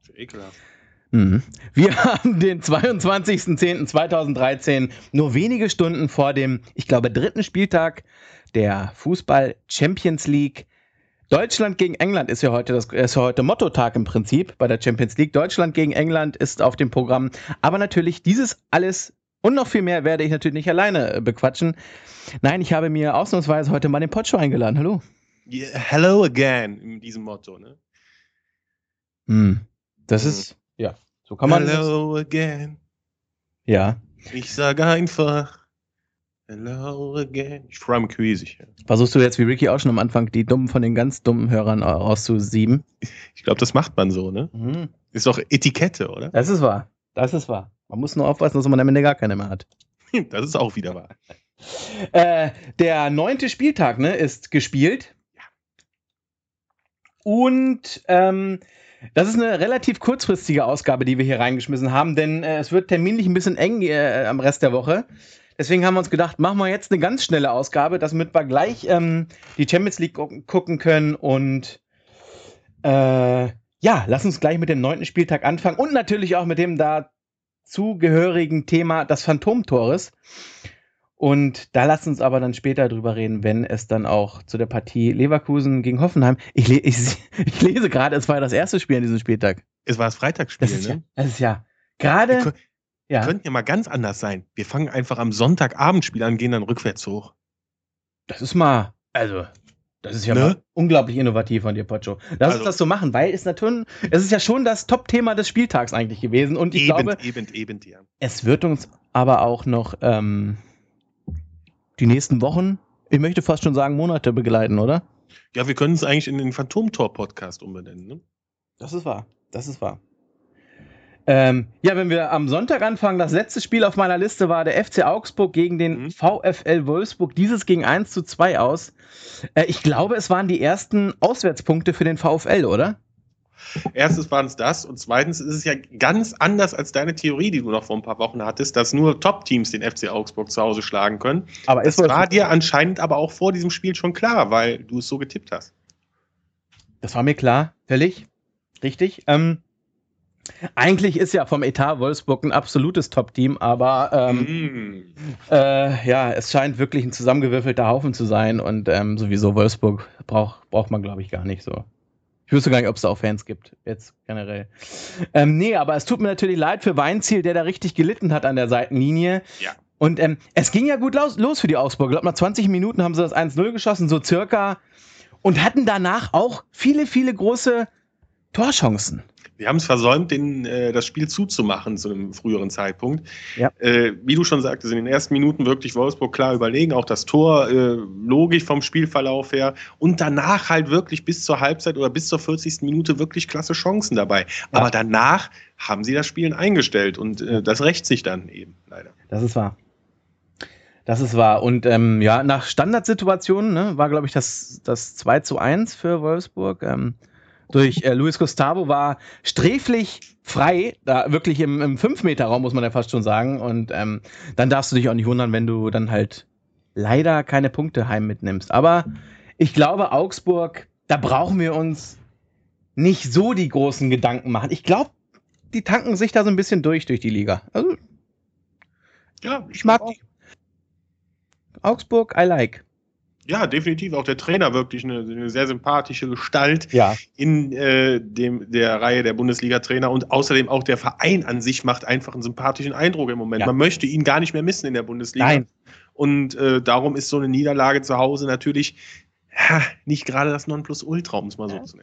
Ekelhaft. Wir haben den 22.10.2013, nur wenige Stunden vor dem, ich glaube, 3. Spieltag der Fußball-Champions League. Deutschland gegen England ist ja heute Motto-Tag im Prinzip bei der Champions League. Deutschland gegen England ist auf dem Programm. Aber natürlich dieses alles und noch viel mehr werde ich natürlich nicht alleine bequatschen. Nein, ich habe mir ausnahmsweise heute mal den Potscho eingeladen. Hallo. Yeah, hello again, in diesem Motto, ne? Das ist, ja, so kann man. Hello again. Ja. Ich sage einfach hello again. Ich freue mich riesig. Ja. Versuchst du jetzt wie Ricky auch schon am Anfang die Dummen von den ganz dummen Hörern auszusieben? Ich glaube, das macht man so, ne? Ist doch Etikette, oder? Das ist wahr. Man muss nur aufpassen, dass man am Ende gar keine mehr hat. Das ist auch wieder wahr. Der 9. Spieltag, ne, ist gespielt. Ja. Und das ist eine relativ kurzfristige Ausgabe, die wir hier reingeschmissen haben, denn es wird terminlich ein bisschen eng am Rest der Woche. Deswegen haben wir uns gedacht, machen wir jetzt eine ganz schnelle Ausgabe, damit wir gleich die Champions League gucken können. Und lass uns gleich mit dem 9. Spieltag anfangen und natürlich auch mit dem dazugehörigen Thema des Phantomtores. Und da lasst uns aber dann später drüber reden, wenn es dann auch zu der Partie Leverkusen gegen Hoffenheim. Ich lese gerade, es war das erste Spiel an diesem Spieltag. Es war das Freitagsspiel, ne? Das ist ja gerade. Wir könnten ja mal ganz anders sein. Wir fangen einfach am Sonntagabendspiel an, gehen dann rückwärts hoch. Das ist mal, das ist ja mal unglaublich innovativ von dir, Potscho. Lass uns das so machen, weil es ist ja schon das Top-Thema des Spieltags eigentlich gewesen. Und ich glaube, ja. Es wird uns aber auch noch die nächsten Wochen, ich möchte fast schon sagen Monate begleiten, oder? Ja, wir können es eigentlich in den Phantomtor-Podcast umbenennen, ne? Das ist wahr. Wenn wir am Sonntag anfangen, das letzte Spiel auf meiner Liste war der FC Augsburg gegen den VfL Wolfsburg. Dieses ging 1:2 aus. Ich glaube, es waren die ersten Auswärtspunkte für den VfL, oder? Erstens waren es das und zweitens ist es ja ganz anders als deine Theorie, die du noch vor ein paar Wochen hattest, dass nur Top-Teams den FC Augsburg zu Hause schlagen können. Aber das war dir anscheinend aber auch vor diesem Spiel schon klar, weil du es so getippt hast. Das war mir klar, völlig richtig. Eigentlich ist ja vom Etat Wolfsburg ein absolutes Top-Team, aber es scheint wirklich ein zusammengewürfelter Haufen zu sein und sowieso Wolfsburg braucht man, glaube ich, gar nicht so. Ich wüsste gar nicht, ob es da auch Fans gibt, jetzt generell. Aber es tut mir natürlich leid für Weinziel, der da richtig gelitten hat an der Seitenlinie. Ja. Und es ging ja gut los für die Augsburger. Ich glaube, nach 20 Minuten haben sie das 1:0 geschossen, so circa. Und hatten danach auch viele, viele große Torchancen. Wir haben es versäumt, das Spiel zuzumachen zu einem früheren Zeitpunkt. Ja. Wie du schon sagtest, in den ersten Minuten wirklich Wolfsburg klar überlegen, auch das Tor logisch vom Spielverlauf her und danach halt wirklich bis zur Halbzeit oder bis zur 40. Minute wirklich klasse Chancen dabei. Ja. Aber danach haben sie das Spielen eingestellt und das rächt sich dann eben leider. Das ist wahr. Und nach Standardsituationen war, glaube ich, das 2:1 für Wolfsburg. Durch Luis Gustavo war sträflich frei, da wirklich im 5-Meter-Raum, muss man ja fast schon sagen. Und dann darfst du dich auch nicht wundern, wenn du dann halt leider keine Punkte heim mitnimmst. Aber ich glaube, Augsburg, da brauchen wir uns nicht so die großen Gedanken machen. Ich glaube, die tanken sich da so ein bisschen durch die Liga. Also, ja, ich mag die. Augsburg, I like. Ja, definitiv. Auch der Trainer wirklich eine sehr sympathische Gestalt in der Reihe der Bundesliga-Trainer und außerdem auch der Verein an sich macht einfach einen sympathischen Eindruck im Moment. Ja. Man möchte ihn gar nicht mehr missen in der Bundesliga. Nein. Und darum ist so eine Niederlage zu Hause natürlich nicht gerade das Nonplusultra, um es mal so zu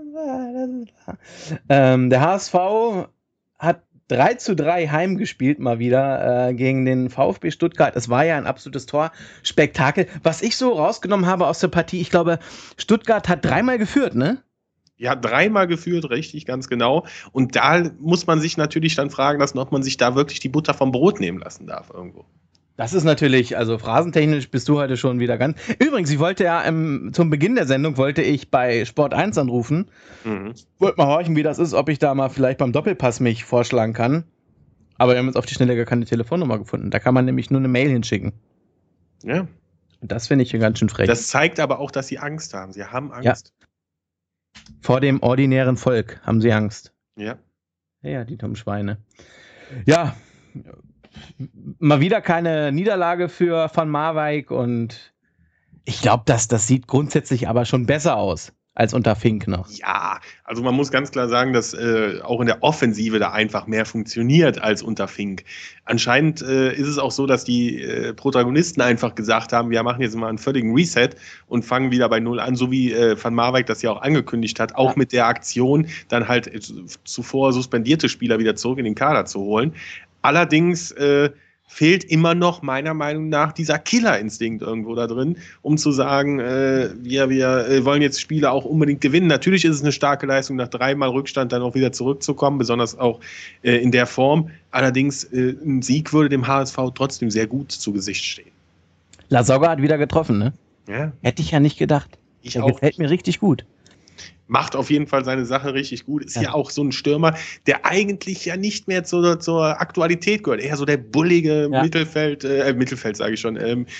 nennen. Der HSV hat 3:3 heimgespielt mal wieder gegen den VfB Stuttgart. Es war ja ein absolutes Torspektakel. Was ich so rausgenommen habe aus der Partie, ich glaube, Stuttgart hat 3-mal geführt, ne? Ja, 3-mal geführt, richtig, ganz genau. Und da muss man sich natürlich dann fragen lassen, ob man sich da wirklich die Butter vom Brot nehmen lassen darf irgendwo. Das ist natürlich, also phrasentechnisch bist du heute schon wieder ganz... Übrigens, ich wollte ja zum Beginn der Sendung bei Sport 1 anrufen. Wollte mal horchen, wie das ist, ob ich da mal vielleicht beim Doppelpass mich vorschlagen kann. Aber wir haben jetzt auf die Schnelle gar keine Telefonnummer gefunden. Da kann man nämlich nur eine Mail hinschicken. Ja. Und das finde ich hier ganz schön frech. Das zeigt aber auch, dass sie Angst haben. Sie haben Angst. Ja. Vor dem ordinären Volk haben sie Angst. Ja. Ja, die dummen Schweine. Ja, mal wieder keine Niederlage für Van Marwijk und ich glaube, das sieht grundsätzlich aber schon besser aus als unter Fink noch. Ja, also man muss ganz klar sagen, dass auch in der Offensive da einfach mehr funktioniert als unter Fink. Anscheinend ist es auch so, dass die Protagonisten einfach gesagt haben, wir machen jetzt mal einen völligen Reset und fangen wieder bei Null an, so wie Van Marwijk das ja auch angekündigt hat, auch mit der Aktion dann halt zuvor suspendierte Spieler wieder zurück in den Kader zu holen. Allerdings fehlt immer noch meiner Meinung nach dieser Killerinstinkt irgendwo da drin, um zu sagen, wir wollen jetzt Spiele auch unbedingt gewinnen. Natürlich ist es eine starke Leistung, nach 3-mal Rückstand dann auch wieder zurückzukommen, besonders auch in der Form. Allerdings, ein Sieg würde dem HSV trotzdem sehr gut zu Gesicht stehen. Lasogga hat wieder getroffen, ne? Ja. Hätte ich ja nicht gedacht. Der gefällt mir richtig gut. Macht auf jeden Fall seine Sache richtig gut. Ist ja auch so ein Stürmer, der eigentlich ja nicht mehr zur Aktualität gehört. Eher so der bullige Mittelfeld sage ich schon,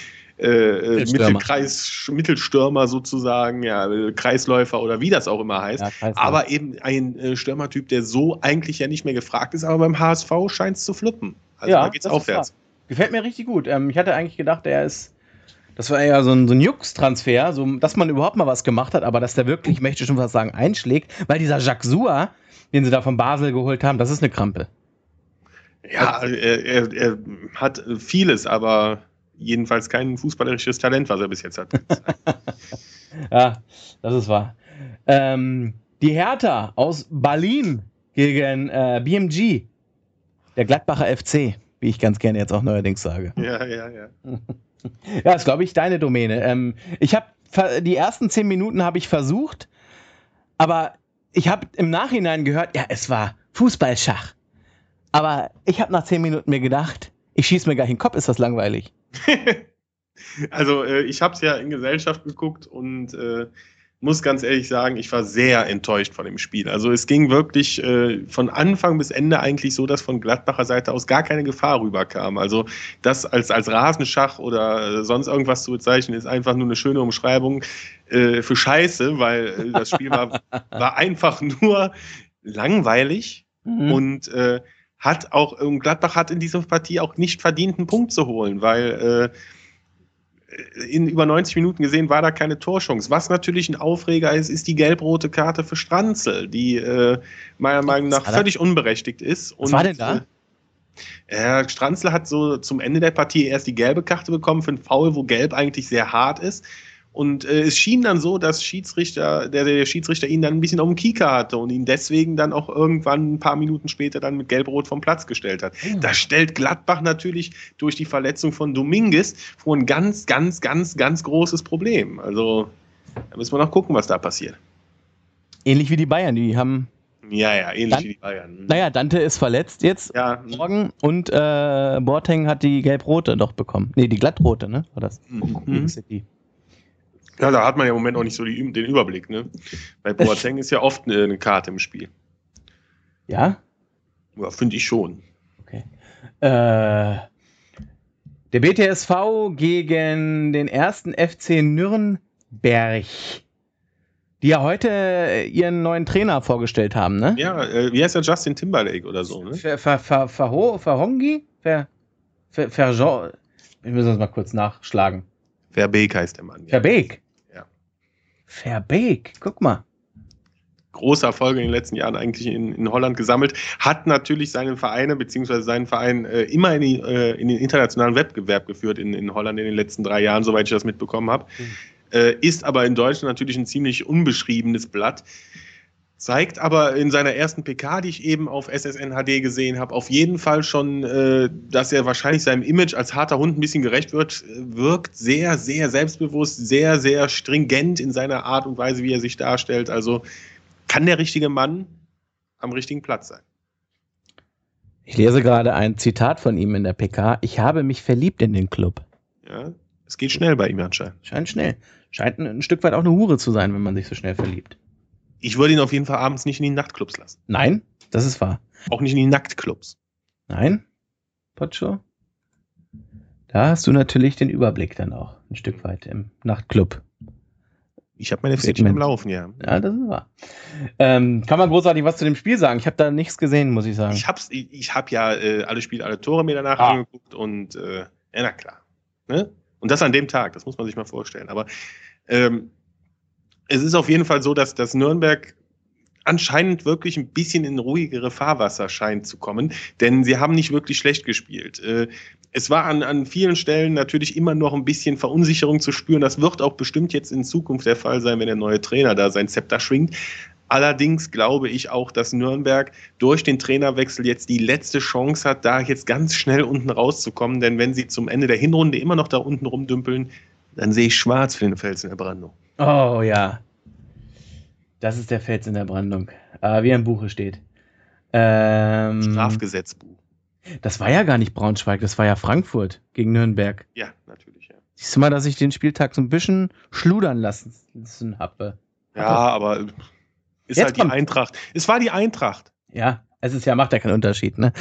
Mittelstürmer sozusagen, ja, Kreisläufer oder wie das auch immer heißt. Ja, aber eben ein Stürmertyp, der so eigentlich ja nicht mehr gefragt ist, aber beim HSV scheint es zu flippen. Also da geht's aufwärts. Gefällt mir richtig gut. Ich hatte eigentlich gedacht, das war ja so ein Jux-Transfer, so, dass man überhaupt mal was gemacht hat, aber dass der wirklich, ich möchte schon was sagen, einschlägt, weil dieser Jacques Soua, den sie da von Basel geholt haben, das ist eine Krampe. Ja, er hat vieles, aber jedenfalls kein fußballerisches Talent, was er bis jetzt hat. Ja, das ist wahr. Die Hertha aus Berlin gegen BMG, der Gladbacher FC, wie ich ganz gerne jetzt auch neuerdings sage. Ja. Ja, ist, glaube ich, deine Domäne. Ich habe die ersten 10 Minuten habe ich versucht, aber ich habe im Nachhinein gehört, ja, es war Fußballschach. Aber ich habe nach 10 Minuten mir gedacht, ich schieße mir gleich in den Kopf, ist das langweilig. Also ich habe es ja in Gesellschaft geguckt und muss ganz ehrlich sagen, ich war sehr enttäuscht von dem Spiel. Also es ging wirklich von Anfang bis Ende eigentlich so, dass von Gladbacher Seite aus gar keine Gefahr rüberkam. Also das als Rasenschach oder sonst irgendwas zu bezeichnen, ist einfach nur eine schöne Umschreibung für Scheiße, weil das Spiel war einfach nur langweilig und Gladbach hat in dieser Partie auch nicht verdient, einen Punkt zu holen, weil in über 90 Minuten gesehen war da keine Torchance. Was natürlich ein Aufreger ist die gelb-rote Karte für Stranzl, die meiner Meinung nach völlig unberechtigt ist. Was war denn da? Stranzl hat so zum Ende der Partie erst die gelbe Karte bekommen für einen Foul, wo gelb eigentlich sehr hart ist. Und es schien dann so, dass der Schiedsrichter ihn dann ein bisschen auf dem Kieker hatte und ihn deswegen dann auch irgendwann ein paar Minuten später dann mit Gelb-Rot vom Platz gestellt hat. Da stellt Gladbach natürlich durch die Verletzung von Dominguez vor ein ganz, ganz, ganz, ganz großes Problem. Also da müssen wir noch gucken, was da passiert. Ähnlich wie die Bayern, die haben... Ja, ähnlich wie die Bayern. Naja, Dante ist verletzt jetzt morgen und Boateng hat die Gelb-Rote doch bekommen. Nee, die Glattrote, ne? War das? Ja, da hat man ja im Moment auch nicht so den Überblick, ne? Bei Boateng ist ja oft eine Karte im Spiel. Ja? Ja, finde ich schon. Okay. Der BTSV gegen den ersten FC Nürnberg, die ja heute ihren neuen Trainer vorgestellt haben, ne? Ja, wie heißt der? Justin Timberlake oder so, ne? Verhongi? Ich muss das mal kurz nachschlagen. Verbeek heißt der Mann. Ja. Verbeek? Ja. Verbeek, guck mal. Große Erfolge in den letzten Jahren eigentlich in Holland gesammelt. Hat natürlich seine Vereine, beziehungsweise seinen Verein immer in den internationalen Wettbewerb geführt in Holland in den letzten 3 Jahren, soweit ich das mitbekommen habe. Ist aber in Deutschland natürlich ein ziemlich unbeschriebenes Blatt. Zeigt aber in seiner ersten PK, die ich eben auf SSN HD gesehen habe, auf jeden Fall schon, dass er wahrscheinlich seinem Image als harter Hund ein bisschen gerecht wird. Wirkt sehr, sehr selbstbewusst, sehr, sehr stringent in seiner Art und Weise, wie er sich darstellt. Also kann der richtige Mann am richtigen Platz sein. Ich lese gerade ein Zitat von ihm in der PK. Ich habe mich verliebt in den Club. Ja, es geht schnell bei ihm anscheinend. Scheint schnell. Scheint ein Stück weit auch eine Hure zu sein, wenn man sich so schnell verliebt. Ich würde ihn auf jeden Fall abends nicht in die Nachtclubs lassen. Nein, das ist wahr. Auch nicht in die Nacktclubs. Nein, Potscho? Da hast du natürlich den Überblick dann auch ein Stück weit im Nachtclub. Ich habe meine Pferdchen am Laufen, ja. Ja, das ist wahr. Kann man großartig was zu dem Spiel sagen? Ich habe da nichts gesehen, muss ich sagen. Ich hab ja alle Spiele, alle Tore mir danach angeguckt und ja, na klar. Ne? Und das an dem Tag, das muss man sich mal vorstellen. Aber es ist auf jeden Fall so, dass Nürnberg anscheinend wirklich ein bisschen in ruhigere Fahrwasser scheint zu kommen, denn sie haben nicht wirklich schlecht gespielt. Es war an vielen Stellen natürlich immer noch ein bisschen Verunsicherung zu spüren. Das wird auch bestimmt jetzt in Zukunft der Fall sein, wenn der neue Trainer da sein Zepter schwingt. Allerdings glaube ich auch, dass Nürnberg durch den Trainerwechsel jetzt die letzte Chance hat, da jetzt ganz schnell unten rauszukommen. Denn wenn sie zum Ende der Hinrunde immer noch da unten rumdümpeln, dann sehe ich schwarz für den Fels in der Brandung. Oh ja. Das ist der Fels in der Brandung. Wie im Buche steht. Strafgesetzbuch. Das war ja gar nicht Braunschweig, das war ja Frankfurt gegen Nürnberg. Ja, natürlich, ja. Siehst du mal, dass ich den Spieltag so ein bisschen schludern lassen habe. Ja, aber ist jetzt halt die Eintracht. Es war die Eintracht. Ja, es ist ja, macht ja keinen Unterschied, ne?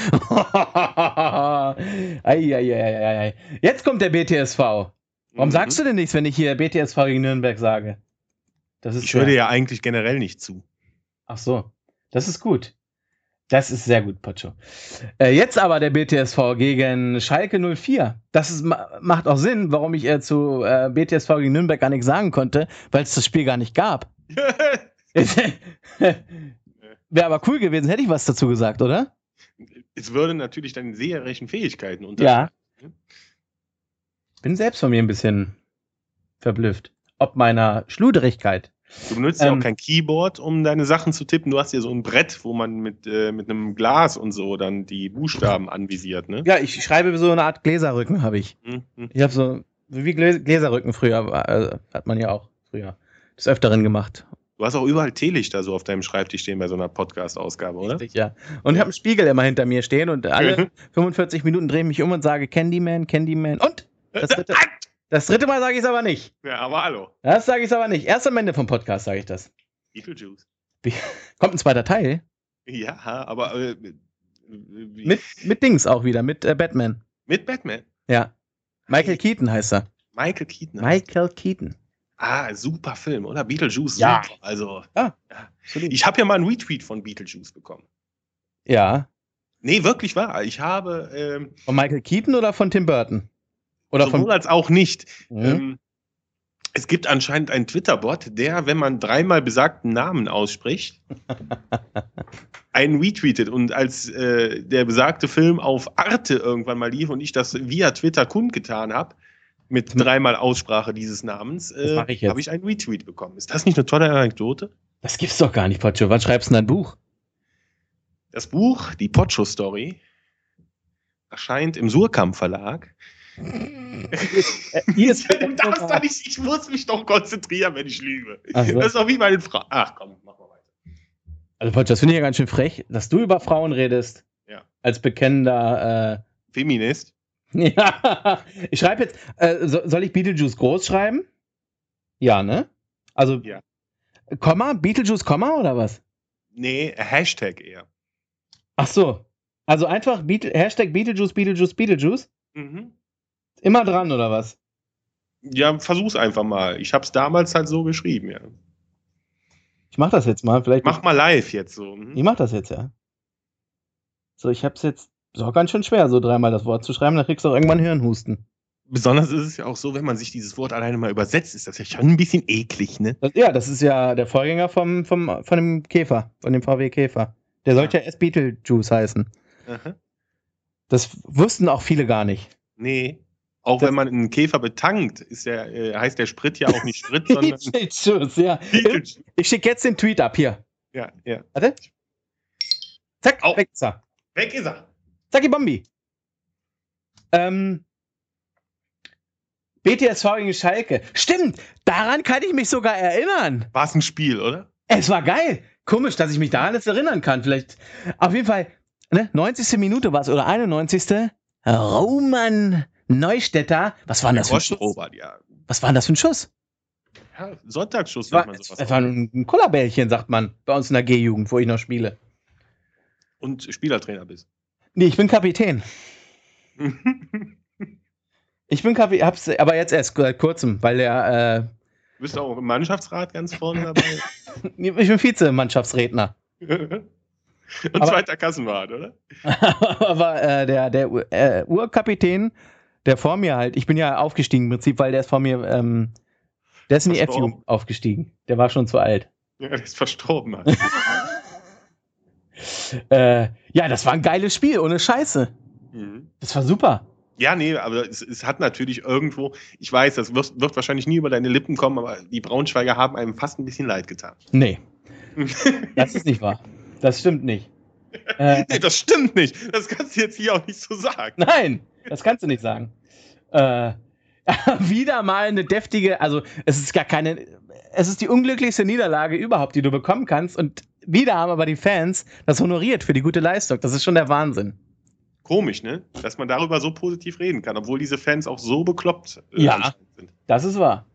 Ei. Jetzt kommt der BTSV. Warum sagst du denn nichts, wenn ich hier BTSV gegen Nürnberg sage? Ich höre dir ja eigentlich generell nicht zu. Ach so, das ist gut. Das ist sehr gut, Pocho. Jetzt aber der BTSV gegen Schalke 04. Das macht auch Sinn, warum ich zu BTSV gegen Nürnberg gar nichts sagen konnte, weil es das Spiel gar nicht gab. Wäre aber cool gewesen, hätte ich was dazu gesagt, oder? Es würde natürlich deine seherischen Fähigkeiten unterstreichen. Ja. Bin selbst von mir ein bisschen verblüfft. Ob meiner Schluderigkeit. Du benutzt ja auch kein Keyboard, um deine Sachen zu tippen. Du hast ja so ein Brett, wo man mit einem Glas und so dann die Buchstaben anvisiert, ne? Ja, ich schreibe so eine Art Gläserrücken, habe ich. Ich habe so wie Gläserrücken früher, hat man ja auch früher des Öfteren gemacht. Du hast auch überall Teelichter so auf deinem Schreibtisch stehen bei so einer Podcast-Ausgabe, oder? Richtig, ja. Und ich habe einen Spiegel immer hinter mir stehen und alle 45 Minuten drehe ich mich um und sage Candyman. Und das dritte Mal sage ich es aber nicht. Ja, aber hallo. Das sage ich es aber nicht. Erst am Ende vom Podcast sage ich das. Beetlejuice. Kommt ein zweiter Teil? Ja, aber mit Dings auch wieder, mit Batman. Mit Batman? Ja. Michael Keaton heißt er. Michael Keaton. Michael Keaton. Super Film, oder? Beetlejuice, ja. Super. Also, ja. Ich habe ja mal einen Retweet von Beetlejuice bekommen. Ja. Nee, wirklich wahr. Ich habe von Michael Keaton oder von Tim Burton? Oder sowohl als auch nicht. Es gibt anscheinend einen Twitter-Bot, der, wenn man 3-mal besagten Namen ausspricht, einen retweetet. Und als der besagte Film auf Arte irgendwann mal lief und ich das via Twitter kundgetan habe, mit 3-mal Aussprache dieses Namens, habe ich einen Retweet bekommen. Ist das nicht eine tolle Anekdote? Das gibt's doch gar nicht, Pocho. Wann schreibst du denn ein Buch? Das Buch, die Pocho-Story, erscheint im Surkamp Verlag. Du darfst doch nicht, ich muss mich doch konzentrieren, wenn ich lüge. So. Das ist doch wie meine Frau. Ach komm, mach mal weiter. Also Pocho, das finde ich ja ganz schön frech, dass du über Frauen redest. Ja. Als bekennender Feminist. Ja. Ich schreibe jetzt, soll ich Beetlejuice groß schreiben? Ja, ne? Also, ja. Komma? Beetlejuice, Komma oder was? Nee, Hashtag eher. Ach so. Also einfach Hashtag Beetlejuice. Immer dran, oder was? Ja, versuch's einfach mal. Ich hab's damals halt so geschrieben, ja. Ich mach das jetzt mal. Vielleicht mach mal live jetzt so. Ich mach das jetzt, ja. So, ich hab's jetzt. Ist auch ganz schön schwer, so 3-mal das Wort zu schreiben, dann kriegst du auch irgendwann Hirnhusten. Besonders ist es ja auch so, wenn man sich dieses Wort alleine mal übersetzt, ist das ja schon ein bisschen eklig, ne? Das ist ja der Vorgänger von dem Käfer, von dem VW Käfer. Der sollte ja erst Beetlejuice heißen. Aha. Das wussten auch viele gar nicht. Nee. Auch wenn man einen Käfer betankt, heißt der Sprit ja auch nicht Sprit, sondern Beetlejuice, ja. Ich schicke jetzt den Tweet ab, hier. Ja. Warte. Zack, weg ist er. Weg ist er. Zacki Bombi. BTSV gegen Schalke. Stimmt, daran kann ich mich sogar erinnern. War es ein Spiel, oder? Es war geil. Komisch, dass ich mich daran jetzt erinnern kann. Vielleicht, auf jeden Fall, ne, 90. Minute war es oder 91. Roman Neustädter. Was war denn das für ein Schuss? Robert, ja. Was war denn das für ein Schuss? Ja, Sonntagsschuss, nennt man sowas. Das war ein Kullerbällchen, sagt man, bei uns in der G-Jugend, wo ich noch spiele. Und Spielertrainer bist. Nee, ich bin Kapitän. Ich bin Kapitän, hab's aber jetzt erst seit kurzem, weil der Du bist auch im Mannschaftsrat ganz vorne dabei. Ich bin Vizemannschaftsredner. Und zweiter Kassenwart, oder? Aber der Urkapitän, der vor mir halt, ich bin ja aufgestiegen im Prinzip, weil der ist vor mir, der ist in die F-Jugend aufgestiegen. Der war schon zu alt. Ja, der ist verstorben. Halt. Ja, das war ein geiles Spiel, ohne Scheiße. Das war super. Ja, nee, aber es hat natürlich irgendwo, ich weiß, das wird wahrscheinlich nie über deine Lippen kommen, aber die Braunschweiger haben einem fast ein bisschen leid getan. Nee. Das ist nicht wahr. Das stimmt nicht. Nee, das stimmt nicht. Das kannst du jetzt hier auch nicht so sagen. Nein, das kannst du nicht sagen. Wieder mal eine deftige, also es ist die unglücklichste Niederlage überhaupt, die du bekommen kannst. Und wieder haben aber die Fans das honoriert für die gute Leistung. Das ist schon der Wahnsinn. Komisch, ne? Dass man darüber so positiv reden kann, obwohl diese Fans auch so bekloppt sind. Das ist wahr.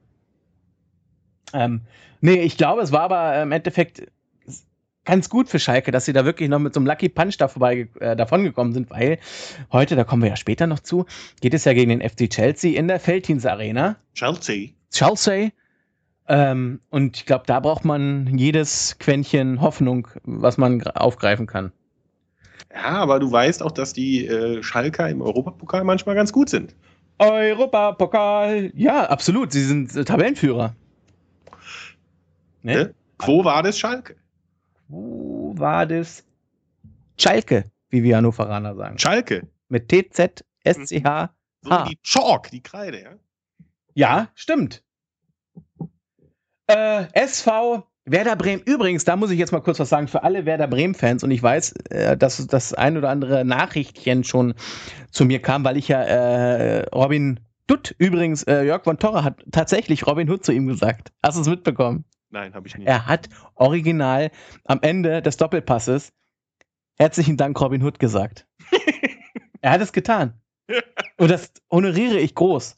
Nee, ich glaube, es war aber im Endeffekt ganz gut für Schalke, dass sie da wirklich noch mit so einem Lucky Punch davon gekommen sind, weil heute, da kommen wir ja später noch zu, geht es ja gegen den FC Chelsea in der Veltins Arena. Chelsea. Und ich glaube, da braucht man jedes Quäntchen Hoffnung, was man aufgreifen kann. Ja, aber du weißt auch, dass die Schalker im Europapokal manchmal ganz gut sind. Europapokal, ja, absolut. Sie sind Tabellenführer. Ne? Wo war das Schalke? Wo war das Schalke, wie wir Hannoveraner sagen? Schalke. Mit TZ, SCH, So wie die Chalk, die Kreide, ja? Ja, stimmt. SV Werder Bremen. Übrigens, da muss ich jetzt mal kurz was sagen für alle Werder Bremen-Fans. Und ich weiß, dass das ein oder andere Nachrichtchen schon zu mir kam, weil ich ja Robin Dutt, übrigens, Jörg von Torra hat tatsächlich Robin Hood zu ihm gesagt. Hast du es mitbekommen? Nein, habe ich nicht. Er hat original am Ende des Doppelpasses herzlichen Dank Robin Hood gesagt. Er hat es getan. Und das honoriere ich groß.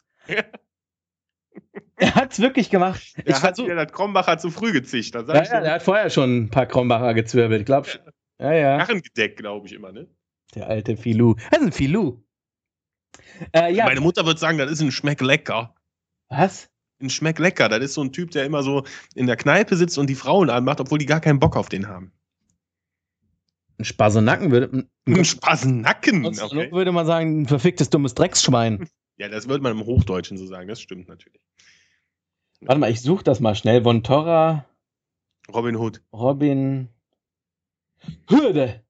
Er hat es wirklich gemacht. Er hat das Krombacher zu früh gezischt. Er hat vorher schon ein paar Krombacher gezwirbelt, glaubst du? Ja. Karrengedeck, glaube ich immer, ne? Der alte Filou. Das ist ein Filou. Ja. Meine Mutter würde sagen, das ist ein Schmecklecker. Was? Ein Schmecklecker. Das ist so ein Typ, der immer so in der Kneipe sitzt und die Frauen anmacht, obwohl die gar keinen Bock auf den haben. Ein Spasenacken würde... Ein Spasenacken? Okay. Würde man sagen, ein verficktes, dummes Drecksschwein. Ja, das würde man im Hochdeutschen so sagen. Das stimmt natürlich. Warte mal, ich suche das mal schnell. Von Torra. Robin Hood. Robin. Hürde.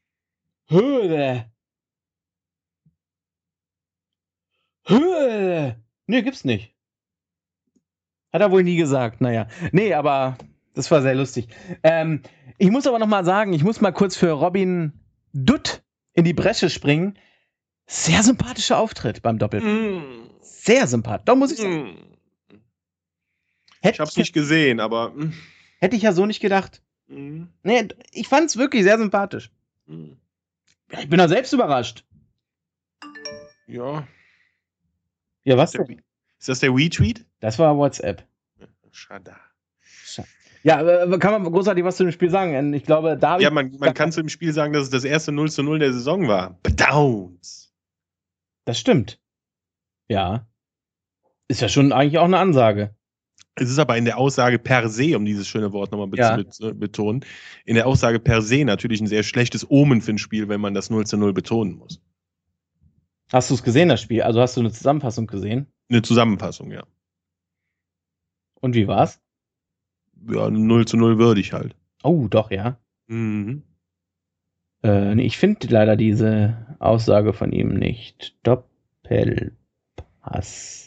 Nee, gibt's nicht. Hat er wohl nie gesagt. Naja. Nee, aber das war sehr lustig. Ich muss aber noch mal sagen, ich muss mal kurz für Robin Dutt in die Bresche springen. Sehr sympathischer Auftritt beim Doppelpass. Sehr sympathisch. Da muss ich sagen. Ich hab's nicht gesehen, aber... Hätte ich ja so nicht gedacht. Nee, ich fand's wirklich sehr sympathisch. Ich bin da selbst überrascht. Ja. Ja, was denn? Ist das der Retweet? Das war WhatsApp. Schade. Ja, kann man großartig was zu dem Spiel sagen? Ich glaube, da... Ja, man kann zu dem Spiel sagen, dass es das erste 0:0 der Saison war. Bedauns. Das stimmt. Ja. Ist ja schon eigentlich auch eine Ansage. Es ist aber in der Aussage per se, um dieses schöne Wort nochmal zu betonen, in der Aussage per se natürlich ein sehr schlechtes Omen für ein Spiel, wenn man das 0:0 betonen muss. Hast du es gesehen, das Spiel? Also hast du eine Zusammenfassung gesehen? Eine Zusammenfassung, ja. Und wie war's? Ja, 0:0 würdig halt. Oh, doch, ja. Mhm. Nee, ich finde leider diese Aussage von ihm nicht. Doppelpass.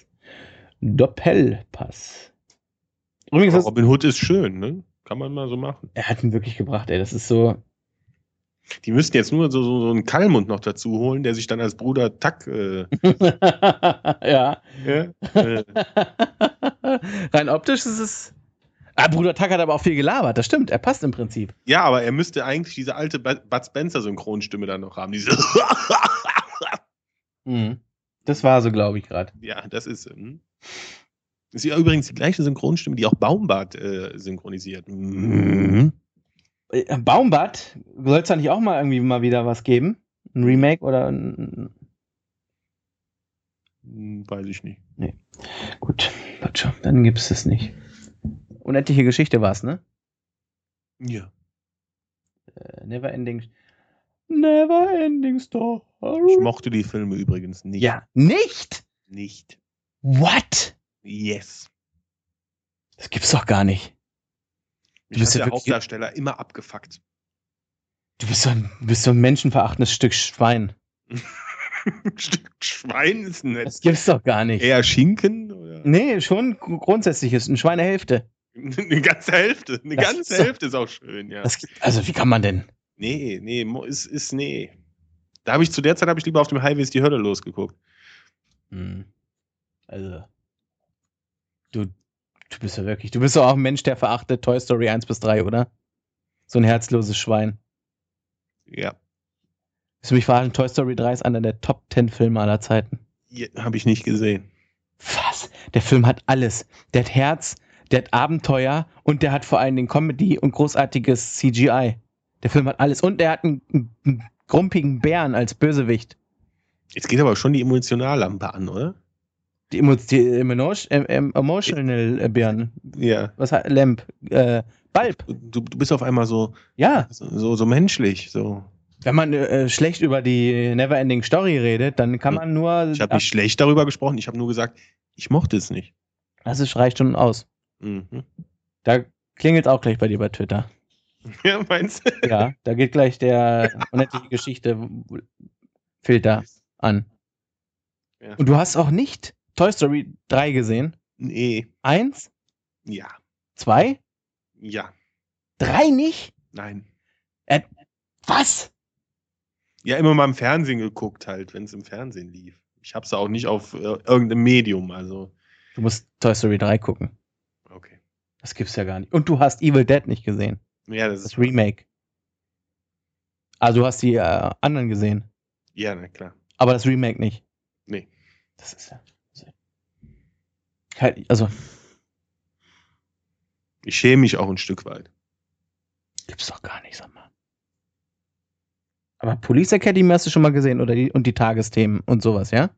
Übrigens, Robin Hood ist schön, ne? Kann man mal so machen. Er hat ihn wirklich gebracht, ey. Das ist so... Die müssten jetzt nur so einen Kallmund noch dazu holen, der sich dann als Bruder Tack... ja. Rein optisch ist es... Bruder Tack hat aber auch viel gelabert, das stimmt. Er passt im Prinzip. Ja, aber er müsste eigentlich diese alte Bud Spencer-Synchronstimme dann noch haben. Diese Das war so, glaube ich, gerade. Ja, das ist... Das ist ja übrigens die gleiche Synchronstimme, die auch Baumbart synchronisiert. Baumbart? Soll es da nicht auch mal irgendwie mal wieder was geben? Ein Remake oder ein... Weiß ich nicht. Nee. Gut, dann gibt es das nicht. Unendliche Geschichte war es, ne? Ja. Never Ending Story. Ich mochte die Filme übrigens nicht. Ja, nicht? Nicht. What? Yes. Das gibt's doch gar nicht. Mich hat der Hauptdarsteller immer abgefuckt. Du bist so ein menschenverachtendes Stück Schwein. Ein Stück Schwein ist nett. Das gibt's doch gar nicht. Eher Schinken? Oder? Nee, schon grundsätzlich ist eine Schweinehälfte. Eine ganze Hälfte. Eine ganze Hälfte ist auch schön, ja. Also, wie kann man denn? Nee. Nee. Zu der Zeit habe ich lieber auf dem Highway ist die Hölle losgeguckt. Also, du bist ja wirklich, du bist doch auch ein Mensch, der verachtet Toy Story 1 bis 3, oder? So ein herzloses Schwein. Ja. Willst du mich verarschen? Toy Story 3 ist einer der Top 10 Filme aller Zeiten. Ja, habe ich nicht gesehen. Was? Der Film hat alles. Der hat Herz, der hat Abenteuer und der hat vor allen Dingen Comedy und großartiges CGI. Der Film hat alles. Und der hat einen grumpigen Bären als Bösewicht. Jetzt geht aber schon die Emotionallampe an, oder? Die Emotional Bären. Ja. Was hat Lamp? Balb. Du bist auf einmal so, ja. so menschlich. So. Wenn man schlecht über die Neverending Story redet, dann kann man nur... Ich habe nicht schlecht darüber gesprochen, ich habe nur gesagt, ich mochte es nicht. Das reicht schon aus. Mhm. Da klingelt es auch gleich bei dir bei Twitter. Ja, meinst du? Ja, da geht gleich der unendliche Geschichte-Filter an. Ja. Und du hast auch nicht Toy Story 3 gesehen? Nee. 1? Ja. 2? Ja. 3 nicht? Nein. Was? Ja, immer mal im Fernsehen geguckt halt, wenn es im Fernsehen lief. Ich hab's auch nicht auf irgendeinem Medium, also. Du musst Toy Story 3 gucken. Okay. Das gibt's ja gar nicht. Und du hast Evil Dead nicht gesehen. Ja, das Remake. Also du hast die anderen gesehen. Ja, na klar. Aber das Remake nicht. Nee. Das ist ja... Also... Ich schäme mich auch ein Stück weit. Gibt's doch gar nicht, sag mal. Aber Police Academy hast du schon mal gesehen, oder und die Tagesthemen und sowas, ja?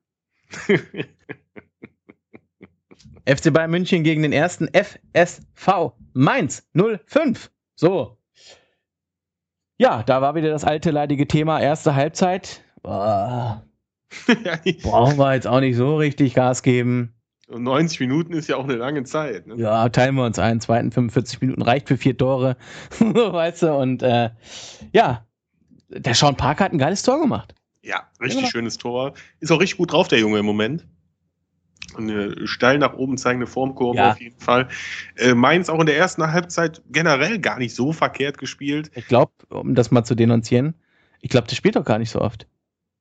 FC Bayern München gegen den ersten FSV Mainz 05. So. Ja, da war wieder das alte leidige Thema, erste Halbzeit. Brauchen wir jetzt auch nicht so richtig Gas geben. Und 90 Minuten ist ja auch eine lange Zeit. Ne? Ja, teilen wir uns ein. Zweiten 45 Minuten reicht für 4 Tore. Weißt du, und ja, der Sean Parker hat ein geiles Tor gemacht. Ja, richtig schönes Tor. Ist auch richtig gut drauf, der Junge im Moment. Eine steil nach oben zeigende Formkurve auf jeden Fall. Mainz auch in der ersten Halbzeit generell gar nicht so verkehrt gespielt. Ich glaube, um das mal zu denunzieren, ich glaube, der spielt doch gar nicht so oft.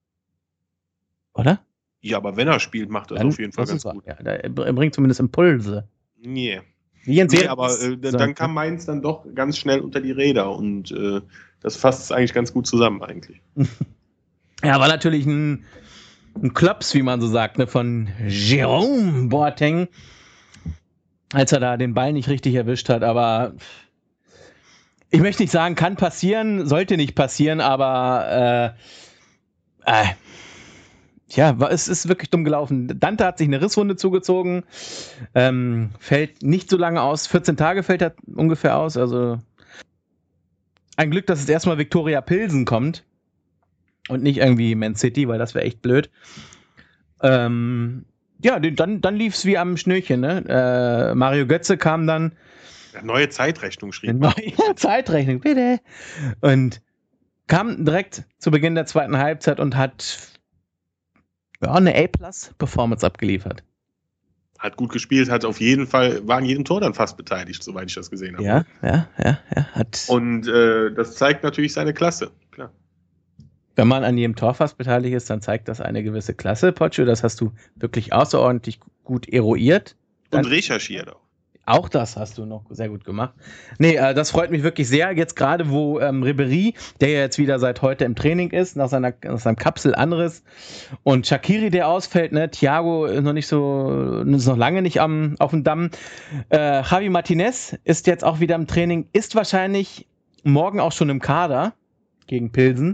Oder? Ja, aber wenn er spielt, macht er es auf jeden Fall ganz gut. Ja, er bringt zumindest Impulse. Nee. Nee, aber dann kam Mainz dann doch ganz schnell unter die Räder und das fasst es eigentlich ganz gut zusammen eigentlich. Ja, war natürlich ein Klops, wie man so sagt, ne, von Jerome Boateng, als er da den Ball nicht richtig erwischt hat, aber ich möchte nicht sagen, kann passieren, sollte nicht passieren, aber ja, es ist wirklich dumm gelaufen. Dante hat sich eine Risswunde zugezogen, fällt nicht so lange aus, 14 Tage fällt er ungefähr aus, also ein Glück, dass es erstmal Viktoria Pilsen kommt und nicht irgendwie Man City, weil das wäre echt blöd. Ja, dann lief es wie am Schnürchen, ne? Mario Götze kam dann. Ja, neue Zeitrechnung schrieb. Neue Zeitrechnung, bitte. Und kam direkt zu Beginn der zweiten Halbzeit und hat eine A-Plus-Performance abgeliefert. Hat gut gespielt, hat auf jeden Fall, war an jedem Tor dann fast beteiligt, soweit ich das gesehen habe. Ja. Und das zeigt natürlich seine Klasse, klar. Wenn man an jedem Tor fast beteiligt ist, dann zeigt das eine gewisse Klasse, Pocho. Das hast du wirklich außerordentlich gut eruiert. Und recherchiert auch. Auch das hast du noch sehr gut gemacht. Nee, das freut mich wirklich sehr. Jetzt gerade, wo Ribéry, der ja jetzt wieder seit heute im Training ist, nach seinem Kapselanriss, und Shaqiri, der ausfällt, ne? Thiago ist noch lange nicht auf dem Damm. Javi Martinez ist jetzt auch wieder im Training, ist wahrscheinlich morgen auch schon im Kader gegen Pilsen.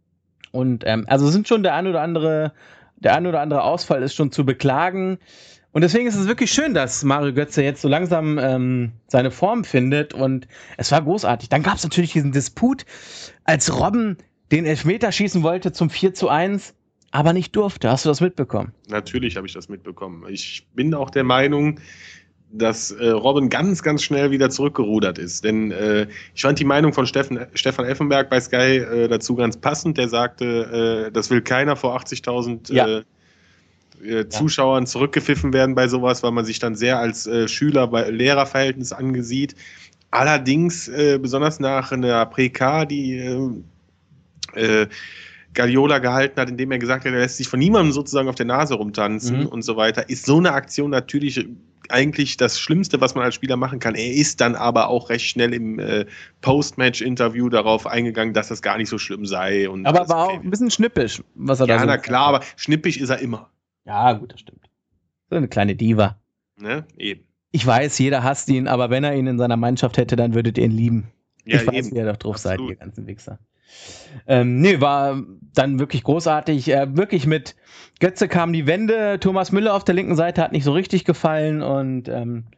Und also sind schon der ein oder andere Ausfall ist schon zu beklagen. Und deswegen ist es wirklich schön, dass Mario Götze jetzt so langsam seine Form findet und es war großartig. Dann gab es natürlich diesen Disput, als Robben den Elfmeter schießen wollte zum 4:1, aber nicht durfte. Hast du das mitbekommen? Natürlich habe ich das mitbekommen. Ich bin auch der Meinung, dass Robben ganz, ganz schnell wieder zurückgerudert ist. Denn ich fand die Meinung von Stefan Effenberg bei Sky dazu ganz passend. Der sagte, das will keiner vor 80.000 Zuschauern zurückgepfiffen werden bei sowas, weil man sich dann sehr als Schüler-Lehrer-Verhältnis angesieht. Allerdings, besonders nach einer Prä-K, die Guardiola gehalten hat, indem er gesagt hat, er lässt sich von niemandem sozusagen auf der Nase rumtanzen und so weiter, ist so eine Aktion natürlich eigentlich das Schlimmste, was man als Spieler machen kann. Er ist dann aber auch recht schnell im Post-Match-Interview darauf eingegangen, dass das gar nicht so schlimm sei. Und aber war auch ein bisschen schnippisch, was er da so. Ja, na klar, aber schnippisch ist er immer. Ja, gut, das stimmt. So eine kleine Diva. Ne? Eben. Ich weiß, jeder hasst ihn, aber wenn er ihn in seiner Mannschaft hätte, dann würdet ihr ihn lieben. Ja, ich weiß, eben. wie ihr doch drauf seid, ihr ganzen Wichser. War dann wirklich großartig. Wirklich mit Götze kam die Wende. Thomas Müller auf der linken Seite hat nicht so richtig gefallen und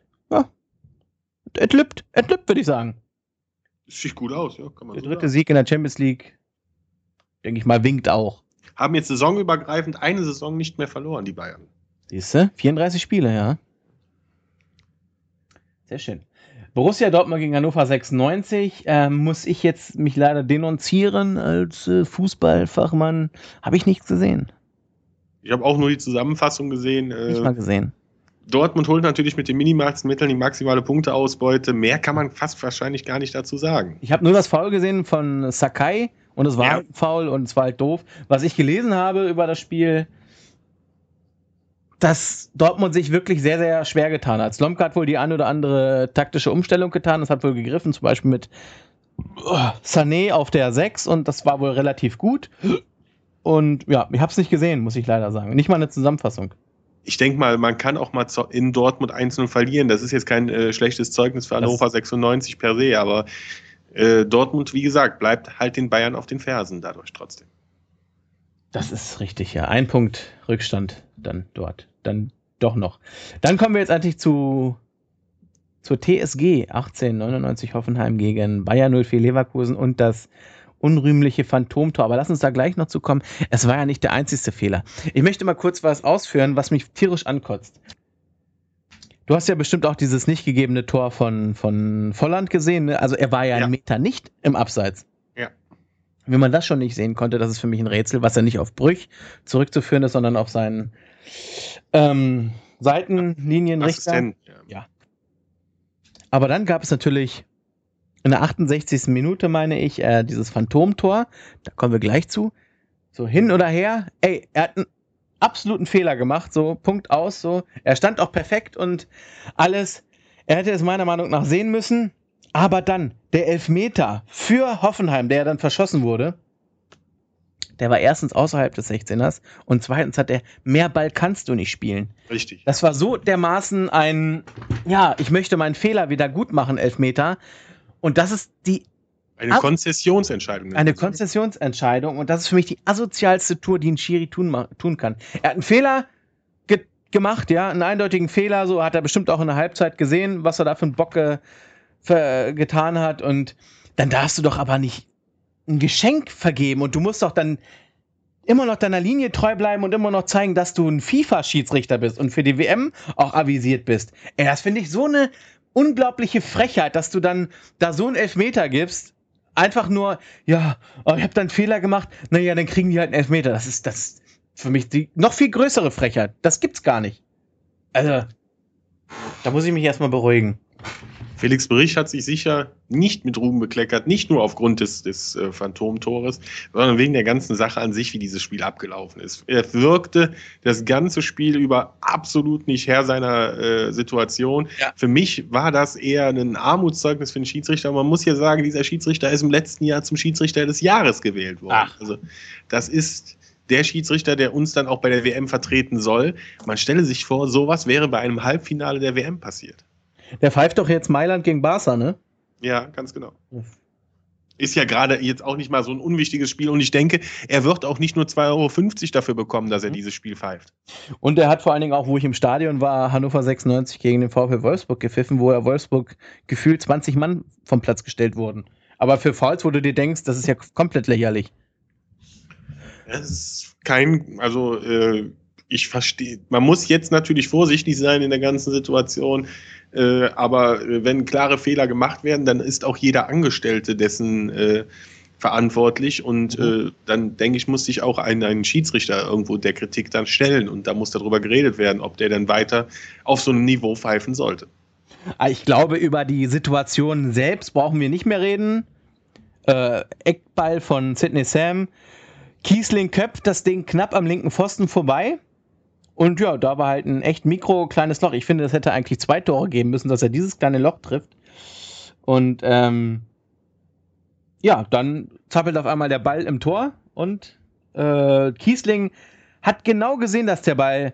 entlübt, würde ich sagen. Sieht gut aus, ja, kann man Der so dritte sagen. Sieg in der Champions League, denke ich mal, winkt auch. Haben jetzt saisonübergreifend eine Saison nicht mehr verloren, die Bayern. Siehst du? 34 Spiele, ja. Sehr schön. Borussia Dortmund gegen Hannover 96. Muss ich jetzt mich leider denunzieren als Fußballfachmann. Habe ich nichts gesehen. Ich habe auch nur die Zusammenfassung gesehen. Nicht mal gesehen. Dortmund holt natürlich mit den minimalsten Mitteln die maximale Punkteausbeute. Mehr kann man fast wahrscheinlich gar nicht dazu sagen. Ich habe nur das Foul gesehen von Sakai und es war ein Foul und es war halt doof. Was ich gelesen habe über das Spiel, dass Dortmund sich wirklich sehr, sehr schwer getan hat. Slomka hat wohl die eine oder andere taktische Umstellung getan. Das hat wohl gegriffen, zum Beispiel mit Sané auf der 6 und das war wohl relativ gut. Und ja, ich habe es nicht gesehen, muss ich leider sagen. Nicht mal eine Zusammenfassung. Ich denke mal, man kann auch mal in Dortmund 1-0 verlieren. Das ist jetzt kein schlechtes Zeugnis für Hannover 96 per se, aber Dortmund, wie gesagt, bleibt halt den Bayern auf den Fersen dadurch trotzdem. Das ist richtig, ja. 1 Punkt Rückstand dann dort. Dann doch noch. Dann kommen wir jetzt eigentlich zur TSG 1899 Hoffenheim gegen Bayer 04 Leverkusen und das unrühmliche Phantomtor. Aber lass uns da gleich noch zu kommen. Es war ja nicht der einzigste Fehler. Ich möchte mal kurz was ausführen, was mich tierisch ankotzt. Du hast ja bestimmt auch dieses nicht gegebene Tor von Volland gesehen. Ne? Also er war ja einen Meter nicht im Abseits. Ja. Wenn man das schon nicht sehen konnte, das ist für mich ein Rätsel, was ja nicht auf Brüch zurückzuführen ist, sondern auf seinen Seitenlinienrichter. Ja. Aber dann gab es natürlich in der 68. Minute, meine ich, dieses Phantomtor. Da kommen wir gleich zu. So hin oder her. Ey, er hat einen absoluten Fehler gemacht. So, Punkt aus. So. Er stand auch perfekt und alles. Er hätte es meiner Meinung nach sehen müssen. Aber dann der Elfmeter für Hoffenheim, der dann verschossen wurde, der war erstens außerhalb des 16ers und zweitens hat er, mehr Ball kannst du nicht spielen. Richtig. Das war so dermaßen ich möchte meinen Fehler wieder gut machen, Elfmeter. Und das ist eine Konzessionsentscheidung. Eine Konzessionsentscheidung und das ist für mich die asozialste Tour, die ein Schiri tun kann. Er hat einen Fehler gemacht, ja, einen eindeutigen Fehler, so hat er bestimmt auch in der Halbzeit gesehen, was er da für einen Bock getan hat und dann darfst du doch aber nicht ein Geschenk vergeben und du musst doch dann immer noch deiner Linie treu bleiben und immer noch zeigen, dass du ein FIFA-Schiedsrichter bist und für die WM auch avisiert bist. Ey, das finde ich so eine unglaubliche Frechheit, dass du dann da so einen Elfmeter gibst. Einfach nur, ich habe da einen Fehler gemacht, naja, dann kriegen die halt einen Elfmeter. Das ist für mich die noch viel größere Frechheit. Das gibt's gar nicht. Also, da muss ich mich erstmal beruhigen. Felix Brich hat sich sicher nicht mit Ruhm bekleckert, nicht nur aufgrund des Phantomtores, sondern wegen der ganzen Sache an sich, wie dieses Spiel abgelaufen ist. Er wirkte das ganze Spiel über absolut nicht Herr seiner Situation. Ja. Für mich war das eher ein Armutszeugnis für den Schiedsrichter. Man muss ja sagen, dieser Schiedsrichter ist im letzten Jahr zum Schiedsrichter des Jahres gewählt worden. Ach. Also das ist der Schiedsrichter, der uns dann auch bei der WM vertreten soll. Man stelle sich vor, sowas wäre bei einem Halbfinale der WM passiert. Der pfeift doch jetzt Mailand gegen Barca, ne? Ja, ganz genau. Ist ja gerade jetzt auch nicht mal so ein unwichtiges Spiel und ich denke, er wird auch nicht nur 2,50 € dafür bekommen, dass er dieses Spiel pfeift. Und er hat vor allen Dingen auch, wo ich im Stadion war, Hannover 96 gegen den VfL Wolfsburg gepfiffen, wo er Wolfsburg gefühlt 20 Mann vom Platz gestellt wurden. Aber für Fouls, wo du dir denkst, das ist ja komplett lächerlich. Es ist ich verstehe, man muss jetzt natürlich vorsichtig sein in der ganzen Situation, aber wenn klare Fehler gemacht werden, dann ist auch jeder Angestellte dessen verantwortlich und dann denke ich, muss sich auch ein Schiedsrichter irgendwo der Kritik dann stellen und da muss darüber geredet werden, ob der dann weiter auf so einem Niveau pfeifen sollte. Ich glaube, über die Situation selbst brauchen wir nicht mehr reden. Eckball von Sidney Sam. Kiesling köpft das Ding knapp am linken Pfosten vorbei. Und ja, da war halt ein echt kleines Loch. Ich finde, das hätte eigentlich 2 Tore geben müssen, dass er dieses kleine Loch trifft. Und dann zappelt auf einmal der Ball im Tor und Kiesling hat genau gesehen, dass der Ball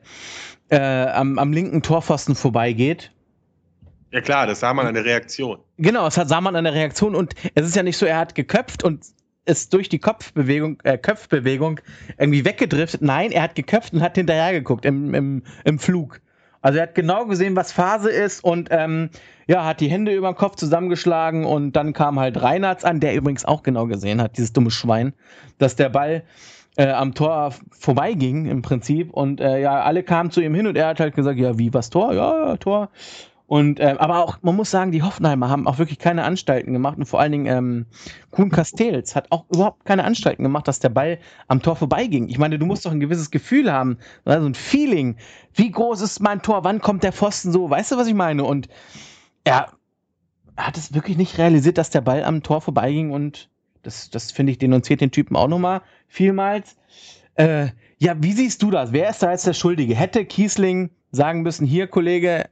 am linken Torpfosten vorbeigeht. Ja klar, das sah man an der Reaktion. Genau, sah man an der Reaktion und es ist ja nicht so, er hat geköpft und ist durch die Köpfbewegung irgendwie weggedriftet. Nein, er hat geköpft und hat hinterher geguckt im Flug. Also er hat genau gesehen, was Phase ist und hat die Hände über den Kopf zusammengeschlagen und dann kam halt Reinhardt an, der übrigens auch genau gesehen hat, dieses dumme Schwein, dass der Ball am Tor vorbeiging im Prinzip und alle kamen zu ihm hin und er hat halt gesagt, ja, wie, was, Tor? Ja, Tor. Und, aber auch, man muss sagen, die Hoffenheimer haben auch wirklich keine Anstalten gemacht und vor allen Dingen Kuhn Castells hat auch überhaupt keine Anstalten gemacht, dass der Ball am Tor vorbeiging. Ich meine, du musst doch ein gewisses Gefühl haben, also ein Feeling. Wie groß ist mein Tor? Wann kommt der Pfosten so? Weißt du, was ich meine? Und er hat es wirklich nicht realisiert, dass der Ball am Tor vorbeiging und das finde ich, denunziert den Typen auch nochmal vielmals. Wie siehst du das? Wer ist da jetzt der Schuldige? Hätte Kiesling sagen müssen, hier, Kollege,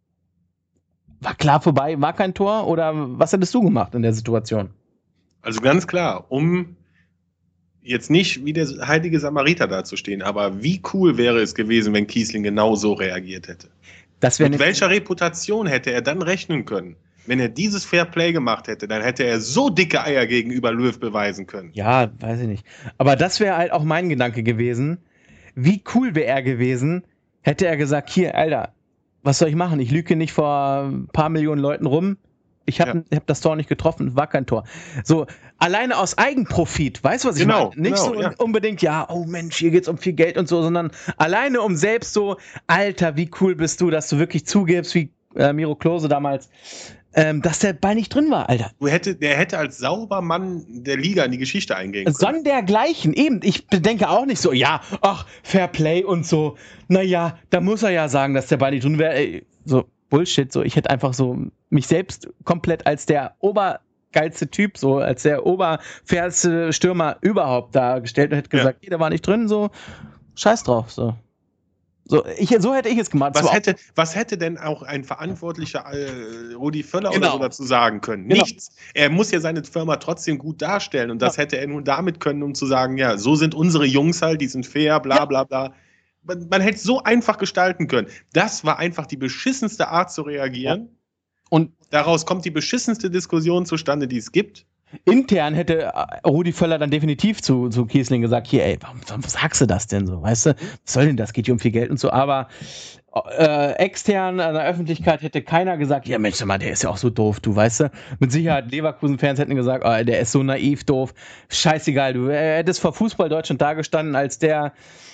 war klar vorbei, war kein Tor oder was hättest du gemacht in der Situation? Also ganz klar, um jetzt nicht wie der heilige Samariter dazustehen, aber wie cool wäre es gewesen, wenn Kiesling genau so reagiert hätte? Mit welcher Reputation hätte er dann rechnen können? Wenn er dieses Fairplay gemacht hätte, dann hätte er so dicke Eier gegenüber Löw beweisen können. Ja, weiß ich nicht. Aber das wäre halt auch mein Gedanke gewesen. Wie cool wäre er gewesen, hätte er gesagt, hier, Alter, was soll ich machen? Ich lüge nicht vor ein paar Millionen Leuten rum. Ich hab das Tor nicht getroffen, war kein Tor. So, alleine aus Eigenprofit, weißt du, was ich meine? Nicht unbedingt, oh Mensch, hier geht's um viel Geld und so, sondern alleine um selbst so, Alter, wie cool bist du, dass du wirklich zugibst, wie Miro Klose damals, dass der Ball nicht drin war, Alter. Der hätte als sauber Mann der Liga in die Geschichte eingehen können. Sondergleichen, eben. Ich denke auch nicht so, Fair Play und so. Naja, da muss er ja sagen, dass der Ball nicht drin wäre. So, Bullshit. So, ich hätte einfach so mich selbst komplett als der obergeilste Typ, so als der oberfairste Stürmer überhaupt dargestellt und hätte gesagt, der war nicht drin, so, scheiß drauf, so. So hätte ich es gemacht. Was hätte denn auch ein verantwortlicher Rudi Völler oder so dazu sagen können? Nichts. Er muss ja seine Firma trotzdem gut darstellen und das hätte er nun damit können, um zu sagen, ja, so sind unsere Jungs halt, die sind fair, bla bla bla. Man hätte es so einfach gestalten können. Das war einfach die beschissenste Art zu reagieren. Ja. Und daraus kommt die beschissenste Diskussion zustande, die es gibt. Intern hätte Rudi Völler dann definitiv zu Kiesling gesagt, hier, ey, warum sagst du das denn so, weißt du? Was soll denn das? Geht hier um viel Geld und so, aber extern an der Öffentlichkeit hätte keiner gesagt, ja Mensch, der ist ja auch so doof, du, weißt du? Mit Sicherheit Leverkusen-Fans hätten gesagt, der ist so naiv, doof, scheißegal, du hättest vor Fußball Deutschland dagestanden als der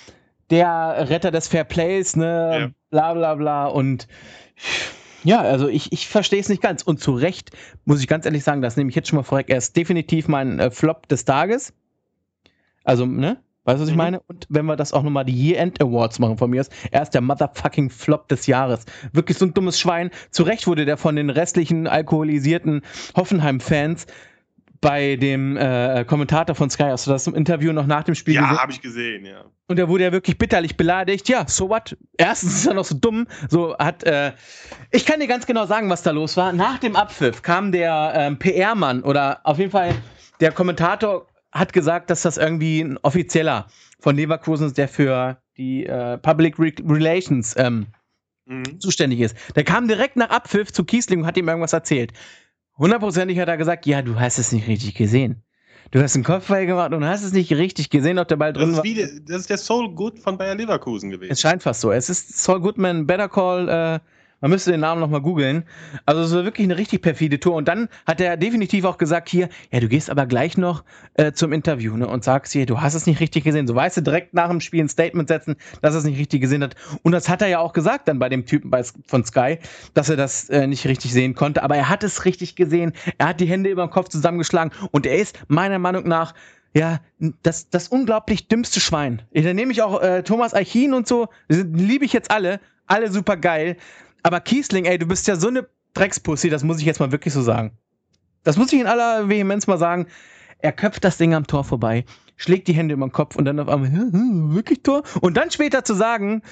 Retter des Fairplays, ne, bla bla bla und ja, also ich verstehe es nicht ganz. Und zu Recht muss ich ganz ehrlich sagen, das nehme ich jetzt schon mal vorweg. Er ist definitiv mein Flop des Tages. Also, ne? Weißt du, was ich meine? Und wenn wir das auch nochmal die Year-End Awards machen von mir aus, er ist der motherfucking Flop des Jahres. Wirklich so ein dummes Schwein. Zu Recht wurde der von den restlichen alkoholisierten Hoffenheim-Fans bei dem Kommentator von Sky, hast du das im Interview noch nach dem Spiel gesehen? Ja, habe ich gesehen, ja. Und da wurde er wirklich bitterlich beleidigt. Ja, so what? Erstens ist er noch so dumm. So ich kann dir ganz genau sagen, was da los war. Nach dem Abpfiff kam der PR-Mann oder auf jeden Fall der Kommentator hat gesagt, dass das irgendwie ein Offizieller von Leverkusen ist, der für die Public Relations zuständig ist. Der kam direkt nach Abpfiff zu Kiesling und hat ihm irgendwas erzählt. hundertprozentig hat er gesagt, ja, du hast es nicht richtig gesehen. Du hast einen Kopfball gemacht und hast es nicht richtig gesehen, ob der Ball drin war. Das ist der Saul Good von Bayer Leverkusen gewesen. Es scheint fast so. Es ist Saul Goodman, Better Call, man müsste den Namen nochmal googeln. Also es war wirklich eine richtig perfide Tour. Und dann hat er definitiv auch gesagt hier, ja, du gehst aber gleich noch zum Interview, ne, und sagst hier, du hast es nicht richtig gesehen. So, weißt du, direkt nach dem Spiel ein Statement setzen, dass er es nicht richtig gesehen hat. Und das hat er ja auch gesagt dann bei dem Typen von Sky, dass er das nicht richtig sehen konnte. Aber er hat es richtig gesehen. Er hat die Hände über den Kopf zusammengeschlagen. Und er ist meiner Meinung nach das unglaublich dümmste Schwein. Da nehme ich auch Thomas Eichin und so, liebe ich jetzt alle super geil. Aber Kiesling, ey, du bist ja so eine Dreckspussy, das muss ich jetzt mal wirklich so sagen. Das muss ich in aller Vehemenz mal sagen. Er köpft das Ding am Tor vorbei, schlägt die Hände über den Kopf und dann auf einmal, wirklich Tor? Und dann später zu sagen,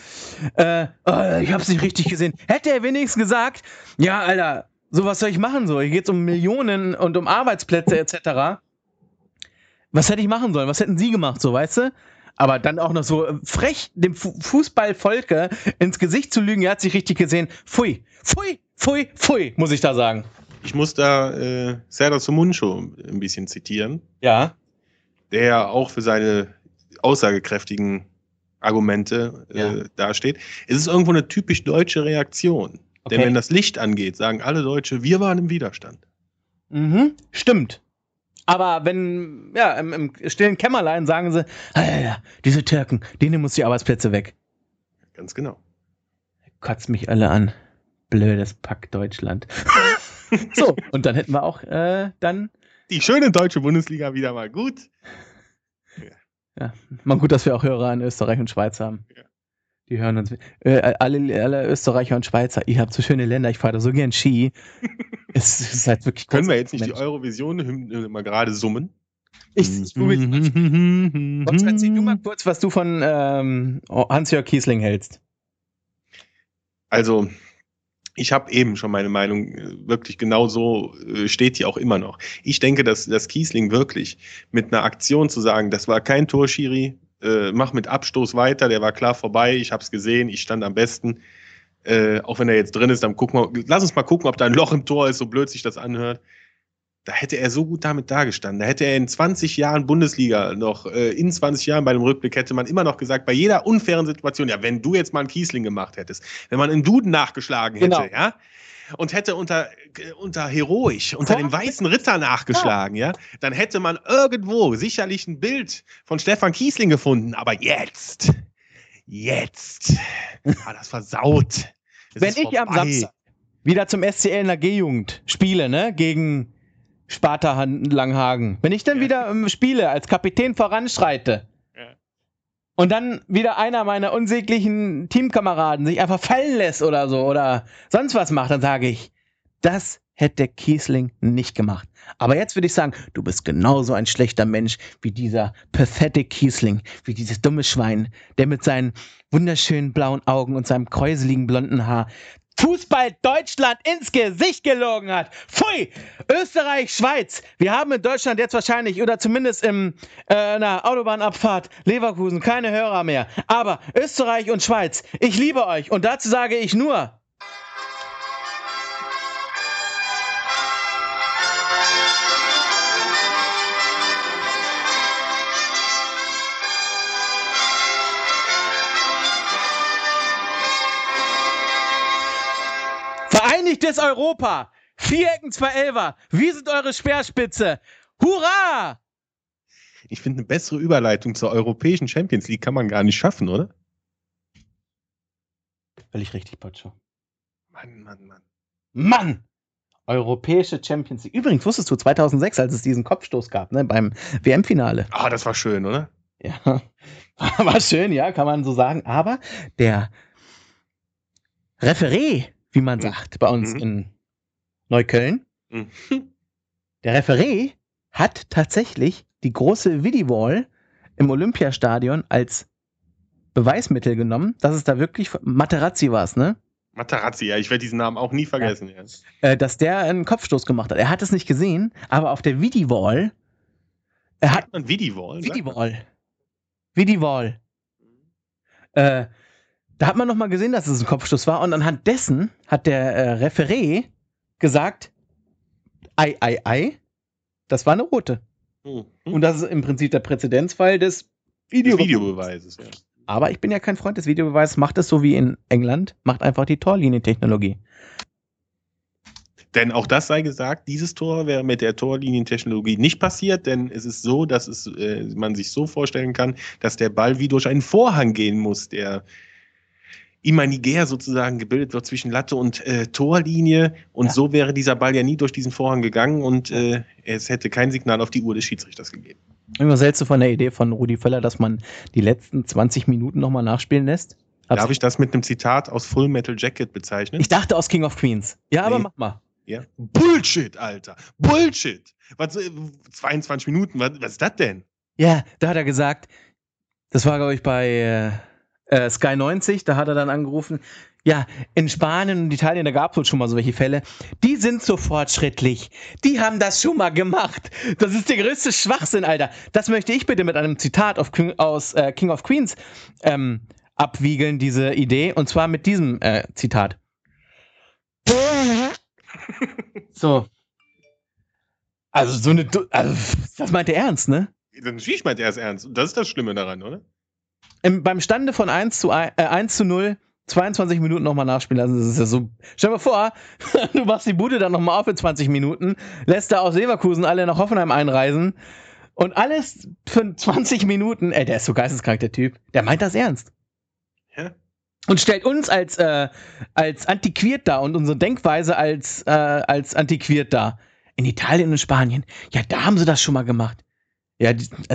ich hab's nicht richtig gesehen. Hätte er wenigstens gesagt, ja, Alter, so was soll ich machen so? Hier geht's um Millionen und um Arbeitsplätze etc. Was hätte ich machen sollen? Was hätten Sie gemacht, so, weißt du? Aber dann auch noch so frech dem Fußballvolke ins Gesicht zu lügen, er hat sich richtig gesehen. Pfui, pfui, pfui, pfui, muss ich da sagen. Ich muss da Serdar Somuncu ein bisschen zitieren. Ja. Der auch für seine aussagekräftigen Argumente dasteht. Es ist irgendwo eine typisch deutsche Reaktion. Okay. Denn wenn das Licht angeht, sagen alle Deutsche, wir waren im Widerstand. Mhm, stimmt. Aber wenn, im stillen Kämmerlein sagen sie, diese Türken, denen muss die Arbeitsplätze weg. Ganz genau. Kotzt mich alle an. Blödes Pack Deutschland. So, und dann hätten wir auch dann... Die schöne deutsche Bundesliga wieder mal gut. Ja, mal gut, dass wir auch Hörer in Österreich und Schweiz haben. Ja. Die hören uns. Alle Österreicher und Schweizer, ihr habt so schöne Länder, ich fahre da so gern Ski. Es ist halt wirklich... Können wir jetzt nicht die Eurovision mal gerade summen? Ich google mal. Sonst erzähl du mal kurz, was du von Hans-Jörg Kiesling hältst. Also, ich habe eben schon meine Meinung, wirklich genau so steht die auch immer noch. Ich denke, dass Kiesling wirklich mit einer Aktion zu sagen, das war kein Torschiri, mach mit Abstoß weiter, der war klar vorbei, ich hab's gesehen, ich stand am besten. Auch wenn er jetzt drin ist, dann lass uns mal gucken, ob da ein Loch im Tor ist, so blöd sich das anhört. Da hätte er so gut damit dagestanden. Da hätte er in 20 Jahren Bundesliga noch, in 20 Jahren bei dem Rückblick hätte man immer noch gesagt, bei jeder unfairen Situation, ja, wenn du jetzt mal einen Kiesling gemacht hättest, wenn man einen Duden nachgeschlagen hätte, ja, und hätte unter heroisch, unter dem weißen Ritter nachgeschlagen, ja, dann hätte man irgendwo sicherlich ein Bild von Stefan Kiesling gefunden. Aber jetzt war das versaut. Wenn ich am Samstag wieder zum SCL in der G-Jugend spiele, ne, gegen Sparta Langenhagen, wenn ich dann wieder spiele, als Kapitän voranschreite, und dann wieder einer meiner unsäglichen Teamkameraden sich einfach fallen lässt oder so oder sonst was macht, dann sage ich, das hätte Kiesling nicht gemacht. Aber jetzt würde ich sagen, du bist genauso ein schlechter Mensch wie dieser pathetic Kiesling, wie dieses dumme Schwein, der mit seinen wunderschönen blauen Augen und seinem kräuseligen blonden Haar Fußball Deutschland ins Gesicht gelogen hat. Pfui! Österreich, Schweiz. Wir haben in Deutschland jetzt wahrscheinlich, oder zumindest in einer Autobahnabfahrt Leverkusen, keine Hörer mehr. Aber Österreich und Schweiz, ich liebe euch. Und dazu sage ich nur... Vereinigtes Europa! Vierecken 2-11er! Wir sind eure Speerspitze! Hurra! Ich finde, eine bessere Überleitung zur europäischen Champions League kann man gar nicht schaffen, oder? Völlig richtig, Potscho. Mann! Europäische Champions League. Übrigens, wusstest du, 2006, als es diesen Kopfstoß gab, ne, beim WM-Finale. Ah, das war schön, oder? Ja, war schön, ja, kann man so sagen. Aber der Referee, wie man sagt, bei uns in Neukölln. Der Referee hat tatsächlich die große Vidi-Wall im Olympiastadion als Beweismittel genommen, dass es da wirklich Materazzi war, ne? Materazzi, ja, ich werde diesen Namen auch nie vergessen. Ja. Dass der einen Kopfstoß gemacht hat. Er hat es nicht gesehen, aber auf der Vidi-Wall hat man Vidi-Wall? Vidi-Wall. Da hat man nochmal gesehen, dass es ein Kopfstoß war und anhand dessen hat der Referee gesagt, Ei. Das war eine rote. Mhm. Und das ist im Prinzip der Präzedenzfall des Videobeweises, ja. Aber ich bin ja kein Freund des Videobeweises. Macht es so wie in England. Macht einfach die Torlinientechnologie. Denn auch das sei gesagt, dieses Tor wäre mit der Torlinientechnologie nicht passiert, denn es ist so, dass man sich so vorstellen kann, dass der Ball wie durch einen Vorhang gehen muss, der imaginär sozusagen gebildet wird zwischen Latte und Torlinie. Und so wäre dieser Ball ja nie durch diesen Vorhang gegangen und es hätte kein Signal auf die Uhr des Schiedsrichters gegeben. Was hältst du von der Idee von Rudi Völler, dass man die letzten 20 Minuten nochmal nachspielen lässt? Darf ich das mit einem Zitat aus Full Metal Jacket bezeichnen? Ich dachte aus King of Queens. Ja, aber mach mal. Ja. Bullshit, Alter. Bullshit. Was, 22 Minuten, was ist das denn? Ja, da hat er gesagt, das war, glaube ich, bei Sky 90, da hat er dann angerufen, ja, in Spanien und Italien, da gab es wohl schon mal solche Fälle, die sind so fortschrittlich, die haben das schon mal gemacht. Das ist der größte Schwachsinn, Alter. Das möchte ich bitte mit einem Zitat aus King of Queens abwiegeln, diese Idee, und zwar mit diesem Zitat. So. Also das meint er ernst, ne? Natürlich meint er es ernst. Und das ist das Schlimme daran, oder? Beim Stande von 1:0, 22 Minuten nochmal nachspielen lassen, das ist ja so. Stell dir mal vor, du machst die Bude dann nochmal auf in 20 Minuten, lässt da aus Leverkusen alle nach Hoffenheim einreisen und alles für 20 Minuten. Der ist so geisteskrank, der Typ. Der meint das ernst. Ja. Und stellt uns als antiquiert dar und unsere Denkweise als antiquiert dar. In Italien und Spanien. Ja, da haben sie das schon mal gemacht. Ja,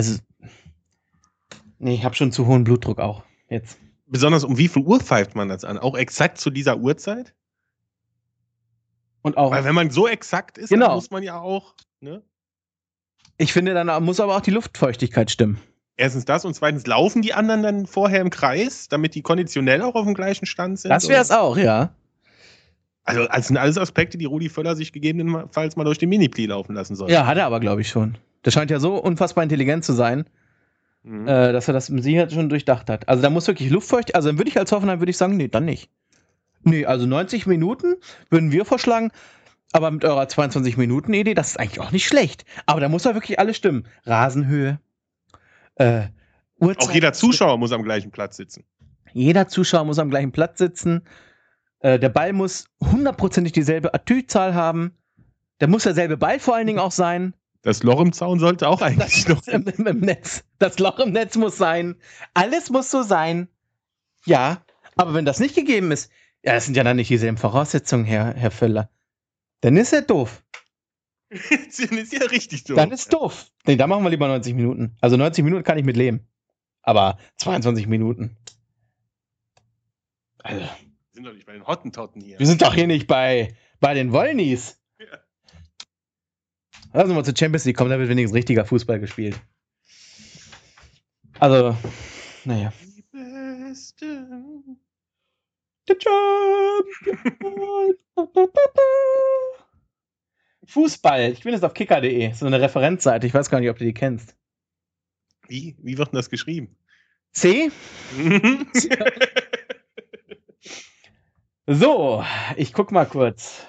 nee, ich habe schon zu hohen Blutdruck auch. Jetzt. Besonders um wie viel Uhr pfeift man das an? Auch exakt zu dieser Uhrzeit? Und auch. Weil wenn man so exakt ist, genau, dann muss man ja auch, ne? Ich finde, dann muss aber auch die Luftfeuchtigkeit stimmen. Erstens das und zweitens, laufen die anderen dann vorher im Kreis, damit die konditionell auch auf dem gleichen Stand sind? Das wäre es auch, ja. Also, das sind alles Aspekte, die Rudi Völler sich gegebenenfalls mal durch den Mini-Pli laufen lassen soll. Ja, hat er aber, glaube ich, schon. Der scheint ja so unfassbar intelligent zu sein, dass er das mit Sicherheit schon durchdacht hat. Also da muss wirklich Luftfeuchtigkeit, also dann würde ich als Hoffenheim sagen, nee, dann nicht. Nee, also 90 Minuten würden wir vorschlagen, aber mit eurer 22-Minuten-Idee, das ist eigentlich auch nicht schlecht. Aber da muss ja wirklich alles stimmen. Rasenhöhe, Uhrzeit. Auch jeder Zuschauer muss am gleichen Platz sitzen. Jeder Zuschauer muss am gleichen Platz sitzen. Der Ball muss 100%ig dieselbe Atü-Zahl haben. Der muss derselbe Ball vor allen Dingen auch sein. Das Loch im Zaun sollte auch eigentlich noch im Netz. Das Loch im Netz muss sein. Alles muss so sein. Ja, aber wenn das nicht gegeben ist, ja, das sind ja dann nicht dieselben Voraussetzungen, Herr Völler. Dann ist er doof. Dann ist ja richtig doof. Dann ist doof. Nee, da machen wir lieber 90 Minuten. Also 90 Minuten kann ich mit leben. Aber 22 Minuten. Also. Wir sind doch nicht bei den Hottentotten hier. Wir sind doch hier nicht bei den Wollnies. Ja. Lass uns mal zur Champions League kommen, da wird wenigstens richtiger Fußball gespielt. Also, naja. Die Besten. The Champions. Fußball. Ich bin jetzt auf kicker.de. So eine Referenzseite. Ich weiß gar nicht, ob du die kennst. Wie wird denn das geschrieben? C? So, ich guck mal kurz,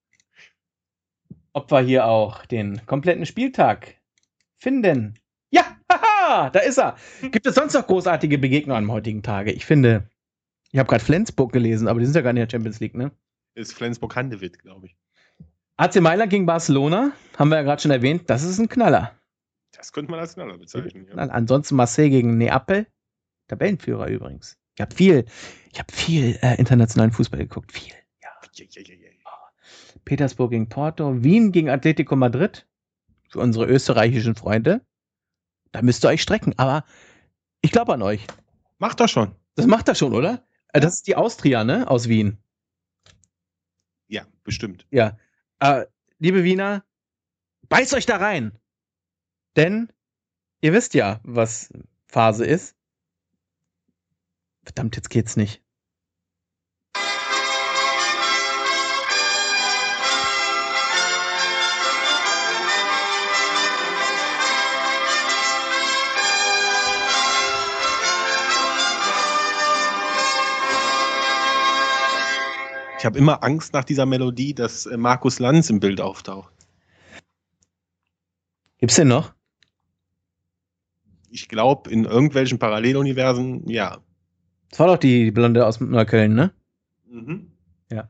ob wir hier auch den kompletten Spieltag finden. Ja, haha, da ist er. Gibt es sonst noch großartige Begegnungen am heutigen Tage? Ich finde, ich habe gerade Flensburg gelesen, aber die sind ja gar nicht in der Champions League, ne? Ist Flensburg-Handewitt, glaube ich. AC Mailand gegen Barcelona, haben wir ja gerade schon erwähnt, das ist ein Knaller. Das könnte man als Knaller bezeichnen, ja. Ansonsten Marseille gegen Neapel, Tabellenführer übrigens. Ich habe viel internationalen Fußball geguckt, viel. Ja. Petersburg gegen Porto, Wien gegen Atletico Madrid, für unsere österreichischen Freunde. Da müsst ihr euch strecken, aber ich glaube an euch. Macht das schon. Das macht er schon, oder? Ja. Das ist die Austria, ne? Aus Wien. Ja, bestimmt. Ja. Liebe Wiener, beißt euch da rein. Denn ihr wisst ja, was Phase ist. Verdammt, jetzt geht's nicht. Ich habe immer Angst nach dieser Melodie, dass Markus Lanz im Bild auftaucht. Gibt's den noch? Ich glaube, in irgendwelchen Paralleluniversen, ja. Das war doch die Blonde aus Neukölln, ne? Mhm. Ja.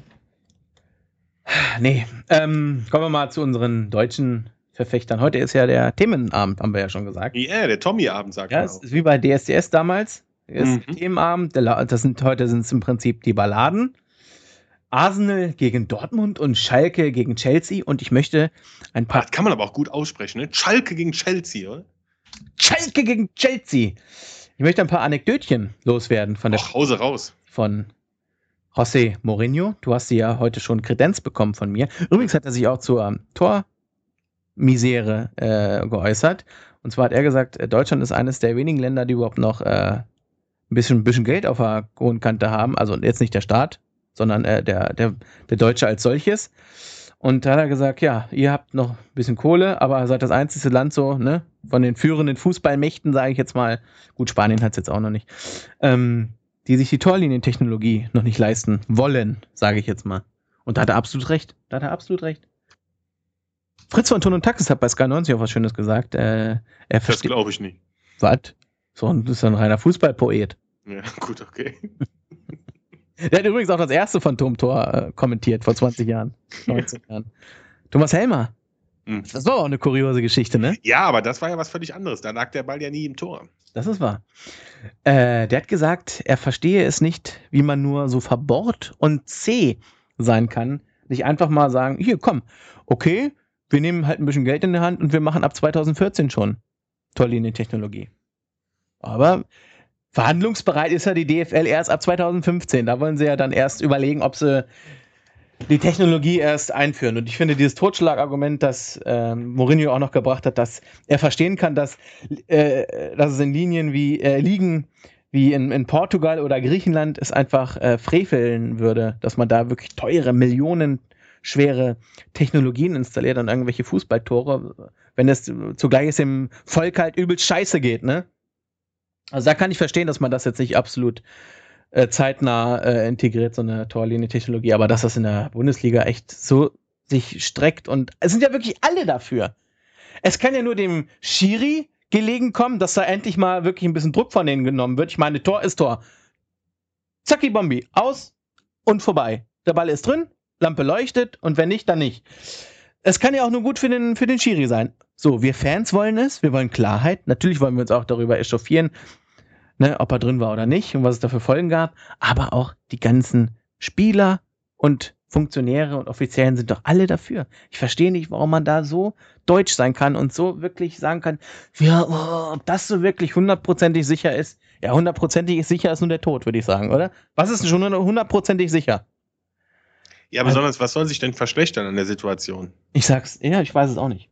Nee, kommen wir mal zu unseren deutschen Verfechtern. Heute ist ja der Themenabend, haben wir ja schon gesagt. Ja, der Tommy-Abend, sagt Ja, man es auch. ist wie bei DSDS damals. Ist Themenabend. Heute sind es im Prinzip die Balladen. Arsenal gegen Dortmund und Schalke gegen Chelsea. Und ich möchte ein paar... Das kann man aber auch gut aussprechen, ne? Schalke gegen Chelsea, oder? Schalke gegen Chelsea. Ich möchte ein paar Anekdötchen loswerden von der... Hause raus. Von José Mourinho. Du hast sie ja heute schon Kredenz bekommen von mir. Übrigens hat er sich auch zur Tormisere geäußert. Und zwar hat er gesagt, Deutschland ist eines der wenigen Länder, die überhaupt noch ein bisschen Geld auf der hohen Kante haben. Also jetzt nicht der Staat, sondern der Deutsche als solches. Und da hat er gesagt, ja, ihr habt noch ein bisschen Kohle, aber seid das einzige Land so, ne, von den führenden Fußballmächten, sage ich jetzt mal, gut, Spanien hat es jetzt auch noch nicht, die sich die Torlinientechnologie noch nicht leisten wollen, sage ich jetzt mal. Und da hat er absolut recht. Fritz von Ton und Taxis hat bei Sky 90 auch was Schönes gesagt. Das glaube ich nicht. Was? Das ist ein reiner Fußballpoet. Ja, gut, okay. Der hat übrigens auch das erste Phantom-Tor kommentiert vor 20 Jahren. 19 Jahren. Thomas Helmer. Das war auch eine kuriose Geschichte, ne? Ja, aber das war ja was völlig anderes. Da lag der Ball ja nie im Tor. Das ist wahr. Der hat gesagt, er verstehe es nicht, wie man nur so verbohrt und zäh sein kann. Nicht einfach mal sagen, hier, komm, okay, wir nehmen halt ein bisschen Geld in die Hand und wir machen ab 2014 schon Torlinientechnologie. Aber verhandlungsbereit ist ja die DFL erst ab 2015. Da wollen sie ja dann erst überlegen, ob sie die Technologie erst einführen. Und ich finde dieses Totschlagargument, das Mourinho auch noch gebracht hat, dass er verstehen kann, dass es in Linien liegen wie in Portugal oder Griechenland es einfach freveln würde, dass man da wirklich teure, millionenschwere Technologien installiert an irgendwelche Fußballtore, wenn es zugleich ist im Volk halt übelst scheiße geht, ne? Also da kann ich verstehen, dass man das jetzt nicht absolut zeitnah integriert, so eine Torlinientechnologie, aber dass das in der Bundesliga echt so sich streckt und es sind ja wirklich alle dafür. Es kann ja nur dem Schiri gelegen kommen, dass da endlich mal wirklich ein bisschen Druck von denen genommen wird. Ich meine, Tor ist Tor. Zacki Bombi, aus und vorbei. Der Ball ist drin, Lampe leuchtet und wenn nicht, dann nicht. Es kann ja auch nur gut für den Schiri sein. So, wir Fans wollen es, wir wollen Klarheit. Natürlich wollen wir uns auch darüber echauffieren, ne, ob er drin war oder nicht und was es da für Folgen gab. Aber auch die ganzen Spieler und Funktionäre und Offiziellen sind doch alle dafür. Ich verstehe nicht, warum man da so deutsch sein kann und so wirklich sagen kann, ja, ob das so wirklich hundertprozentig sicher ist. Ja, hundertprozentig sicher ist nur der Tod, würde ich sagen, oder? Was ist denn schon hundertprozentig sicher? Ja, besonders, was soll sich denn verschlechtern an der Situation? Ich sag's, ja, ich weiß es auch nicht.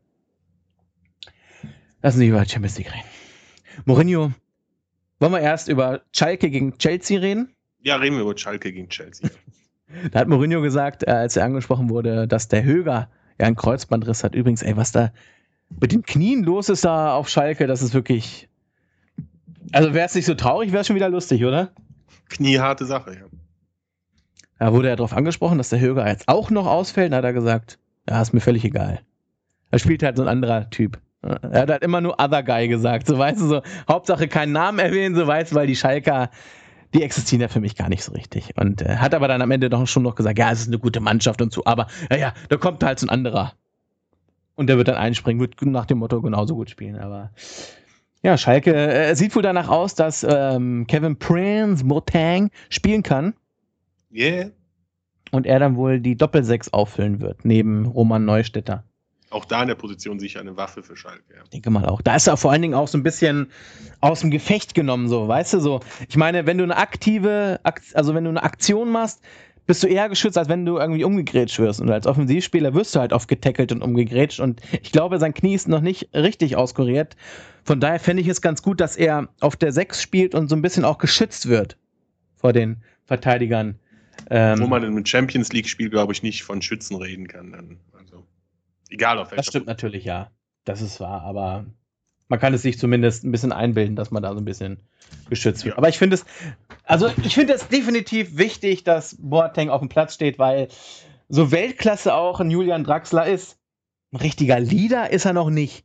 Lassen Sie über Champions League reden. Mourinho, wollen wir erst über Schalke gegen Chelsea reden? Ja, reden wir über Schalke gegen Chelsea. Da hat Mourinho gesagt, als er angesprochen wurde, dass der Höger ja einen Kreuzbandriss hat. Übrigens, was da mit den Knien los ist da auf Schalke, das ist wirklich... Also wäre es nicht so traurig, wäre es schon wieder lustig, oder? Knieharte Sache, ja. Da wurde er darauf angesprochen, dass der Höger jetzt auch noch ausfällt. Da hat er gesagt, ja, ist mir völlig egal. Er spielt halt so ein anderer Typ. Er hat halt immer nur Other Guy gesagt. So, weißt du, so Hauptsache keinen Namen erwähnen, so weißt du, weil die Schalker, die existieren ja für mich gar nicht so richtig. Und hat aber dann am Ende doch schon noch gesagt, ja, es ist eine gute Mannschaft und so, aber ja, da kommt halt so ein anderer. Und der wird dann einspringen, wird nach dem Motto genauso gut spielen. Aber ja, Schalke sieht wohl danach aus, dass Kevin Prince Boateng spielen kann. Yeah. Und er dann wohl die Doppel-6 auffüllen wird, neben Roman Neustädter. Auch da in der Position sicher eine Waffe für Schalke. Ja. Ich denke mal auch. Da ist er vor allen Dingen auch so ein bisschen aus dem Gefecht genommen, so, weißt du, so. Ich meine, wenn du eine wenn du eine Aktion machst, bist du eher geschützt, als wenn du irgendwie umgegrätscht wirst. Und als Offensivspieler wirst du halt oft getackelt und umgegrätscht. Und ich glaube, sein Knie ist noch nicht richtig auskuriert. Von daher fände ich es ganz gut, dass er auf der 6 spielt und so ein bisschen auch geschützt wird vor den Verteidigern. Wo man in einem Champions-League-Spiel, glaube ich, nicht von Schützen reden kann. Dann. Also, egal auf welcher. Das stimmt natürlich, ja. Das ist wahr, aber man kann es sich zumindest ein bisschen einbilden, dass man da so ein bisschen geschützt wird. Ja. Aber ich finde es definitiv wichtig, dass Boateng auf dem Platz steht, weil so Weltklasse auch ein Julian Draxler ist. Ein richtiger Leader ist er noch nicht.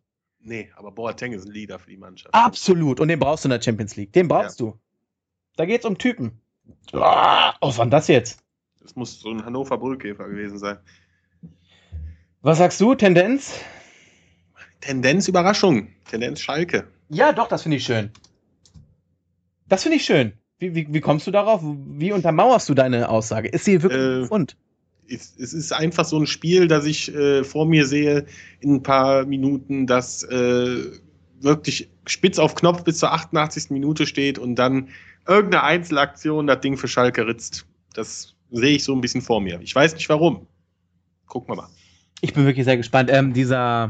Nee, aber Boateng ist ein Leader für die Mannschaft. Absolut. Und den brauchst du in der Champions League. Den brauchst du. Da geht's um Typen. Oh, was war denn das jetzt? Das muss so ein Hannover Brüllkäfer gewesen sein. Was sagst du? Tendenz? Tendenz Überraschung. Tendenz Schalke. Ja, doch, das finde ich schön. Das finde ich schön. Wie kommst du darauf? Wie untermauerst du deine Aussage? Ist sie wirklich Pfund? Es ist einfach so ein Spiel, das ich vor mir sehe in ein paar Minuten, das wirklich spitz auf Knopf bis zur 88. Minute steht und dann irgendeine Einzelaktion das Ding für Schalke ritzt. Das sehe ich so ein bisschen vor mir. Ich weiß nicht warum. Gucken wir mal. Ich bin wirklich sehr gespannt. Wer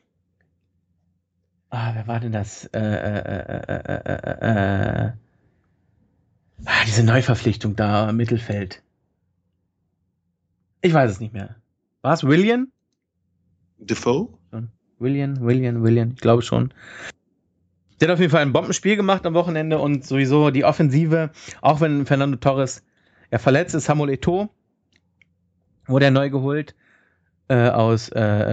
war denn das? Diese Neuverpflichtung da im Mittelfeld. Ich weiß es nicht mehr. War es Willian? Defoe? Willian, ich glaube schon. Der hat auf jeden Fall ein Bombenspiel gemacht am Wochenende und sowieso die Offensive, auch wenn Fernando Torres verletzt ist, Samuel Eto'o wurde er neu geholt aus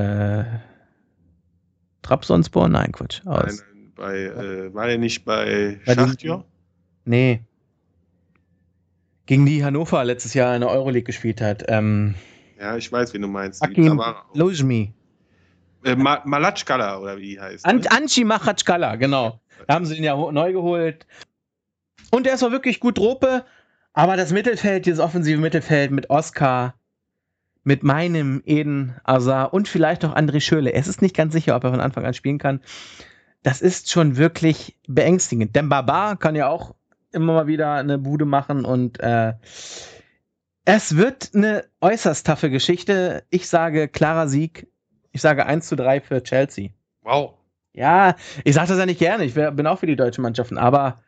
Trabzonspor? Nein, Quatsch. Nein, war er nicht bei Schachtjör? Nee. Gegen die Hannover letztes Jahr in der Euroleague gespielt hat. Ja, ich weiß, wen du meinst. Akim Lojmi. Malatschkala, oder wie die heißt. Anchi Machatschkala, genau. Da haben sie ihn ja neu geholt. Und der ist auch wirklich gut Trope. Aber das Mittelfeld, dieses offensive Mittelfeld mit Oscar, mit meinem Eden Azar und vielleicht auch André Schürrle. Es ist nicht ganz sicher, ob er von Anfang an spielen kann. Das ist schon wirklich beängstigend. Dembaba kann ja auch immer mal wieder eine Bude machen und es wird eine äußerst taffe Geschichte. Ich sage klarer Sieg. Ich sage 1:3 für Chelsea. Wow. Ja, ich sage das ja nicht gerne. Ich bin auch für die deutschen Mannschaften, aber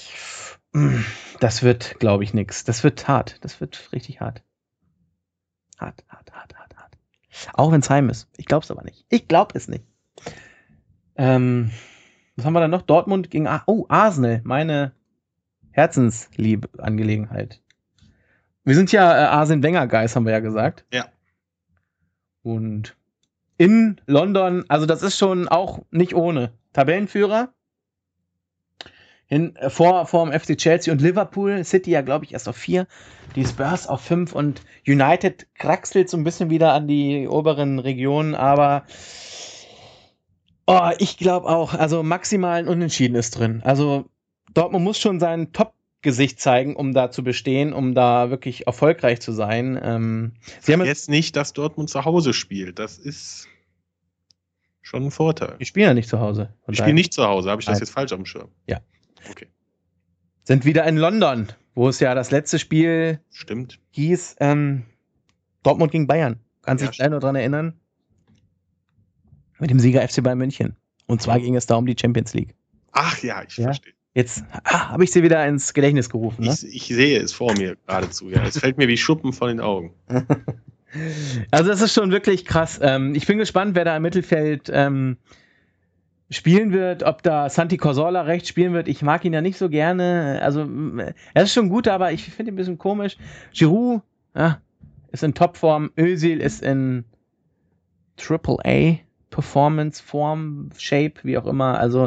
das wird, glaube ich, nichts. Das wird hart. Das wird richtig hart. Hart. Auch wenn es heim ist. Ich glaube es aber nicht. Ich glaube es nicht. Was haben wir dann noch? Dortmund gegen Arsenal. Meine Herzensliebe Angelegenheit. Wir sind ja Arsene Wenger Guys, haben wir ja gesagt. Ja. Und in London, also das ist schon auch nicht ohne. Tabellenführer. Vor dem FC Chelsea und Liverpool. City ja, glaube ich, erst auf 4. Die Spurs auf 5 und United kraxelt so ein bisschen wieder an die oberen Regionen, aber ich glaube auch, also maximal ein Unentschieden ist drin. Also Dortmund muss schon sein Top-Gesicht zeigen, um da zu bestehen, um da wirklich erfolgreich zu sein. Vergesst nicht, dass Dortmund zu Hause spielt. Das ist schon ein Vorteil. Die spielen ja nicht zu Hause. Die spielen nicht zu Hause. Habe ich das jetzt falsch auf dem Schirm? Ja. Okay. Sind wieder in London, wo es ja das letzte Spiel hieß Dortmund gegen Bayern. Kannst du dich noch dran erinnern? Mit dem Sieger FC Bayern München. Und zwar ging es da um die Champions League. Ach ja, ich verstehe. Jetzt habe ich sie wieder ins Gedächtnis gerufen. Ne? Ich sehe es vor mir geradezu. Ja. Es fällt mir wie Schuppen von den Augen. Also das ist schon wirklich krass. Ich bin gespannt, wer da im Mittelfeld spielen wird, ob da Santi Cazorla rechts spielen wird. Ich mag ihn ja nicht so gerne. Also er ist schon gut, aber ich finde ihn ein bisschen komisch. Giroud ist in Topform. Özil ist in AAA Performance Form, Shape, wie auch immer. Also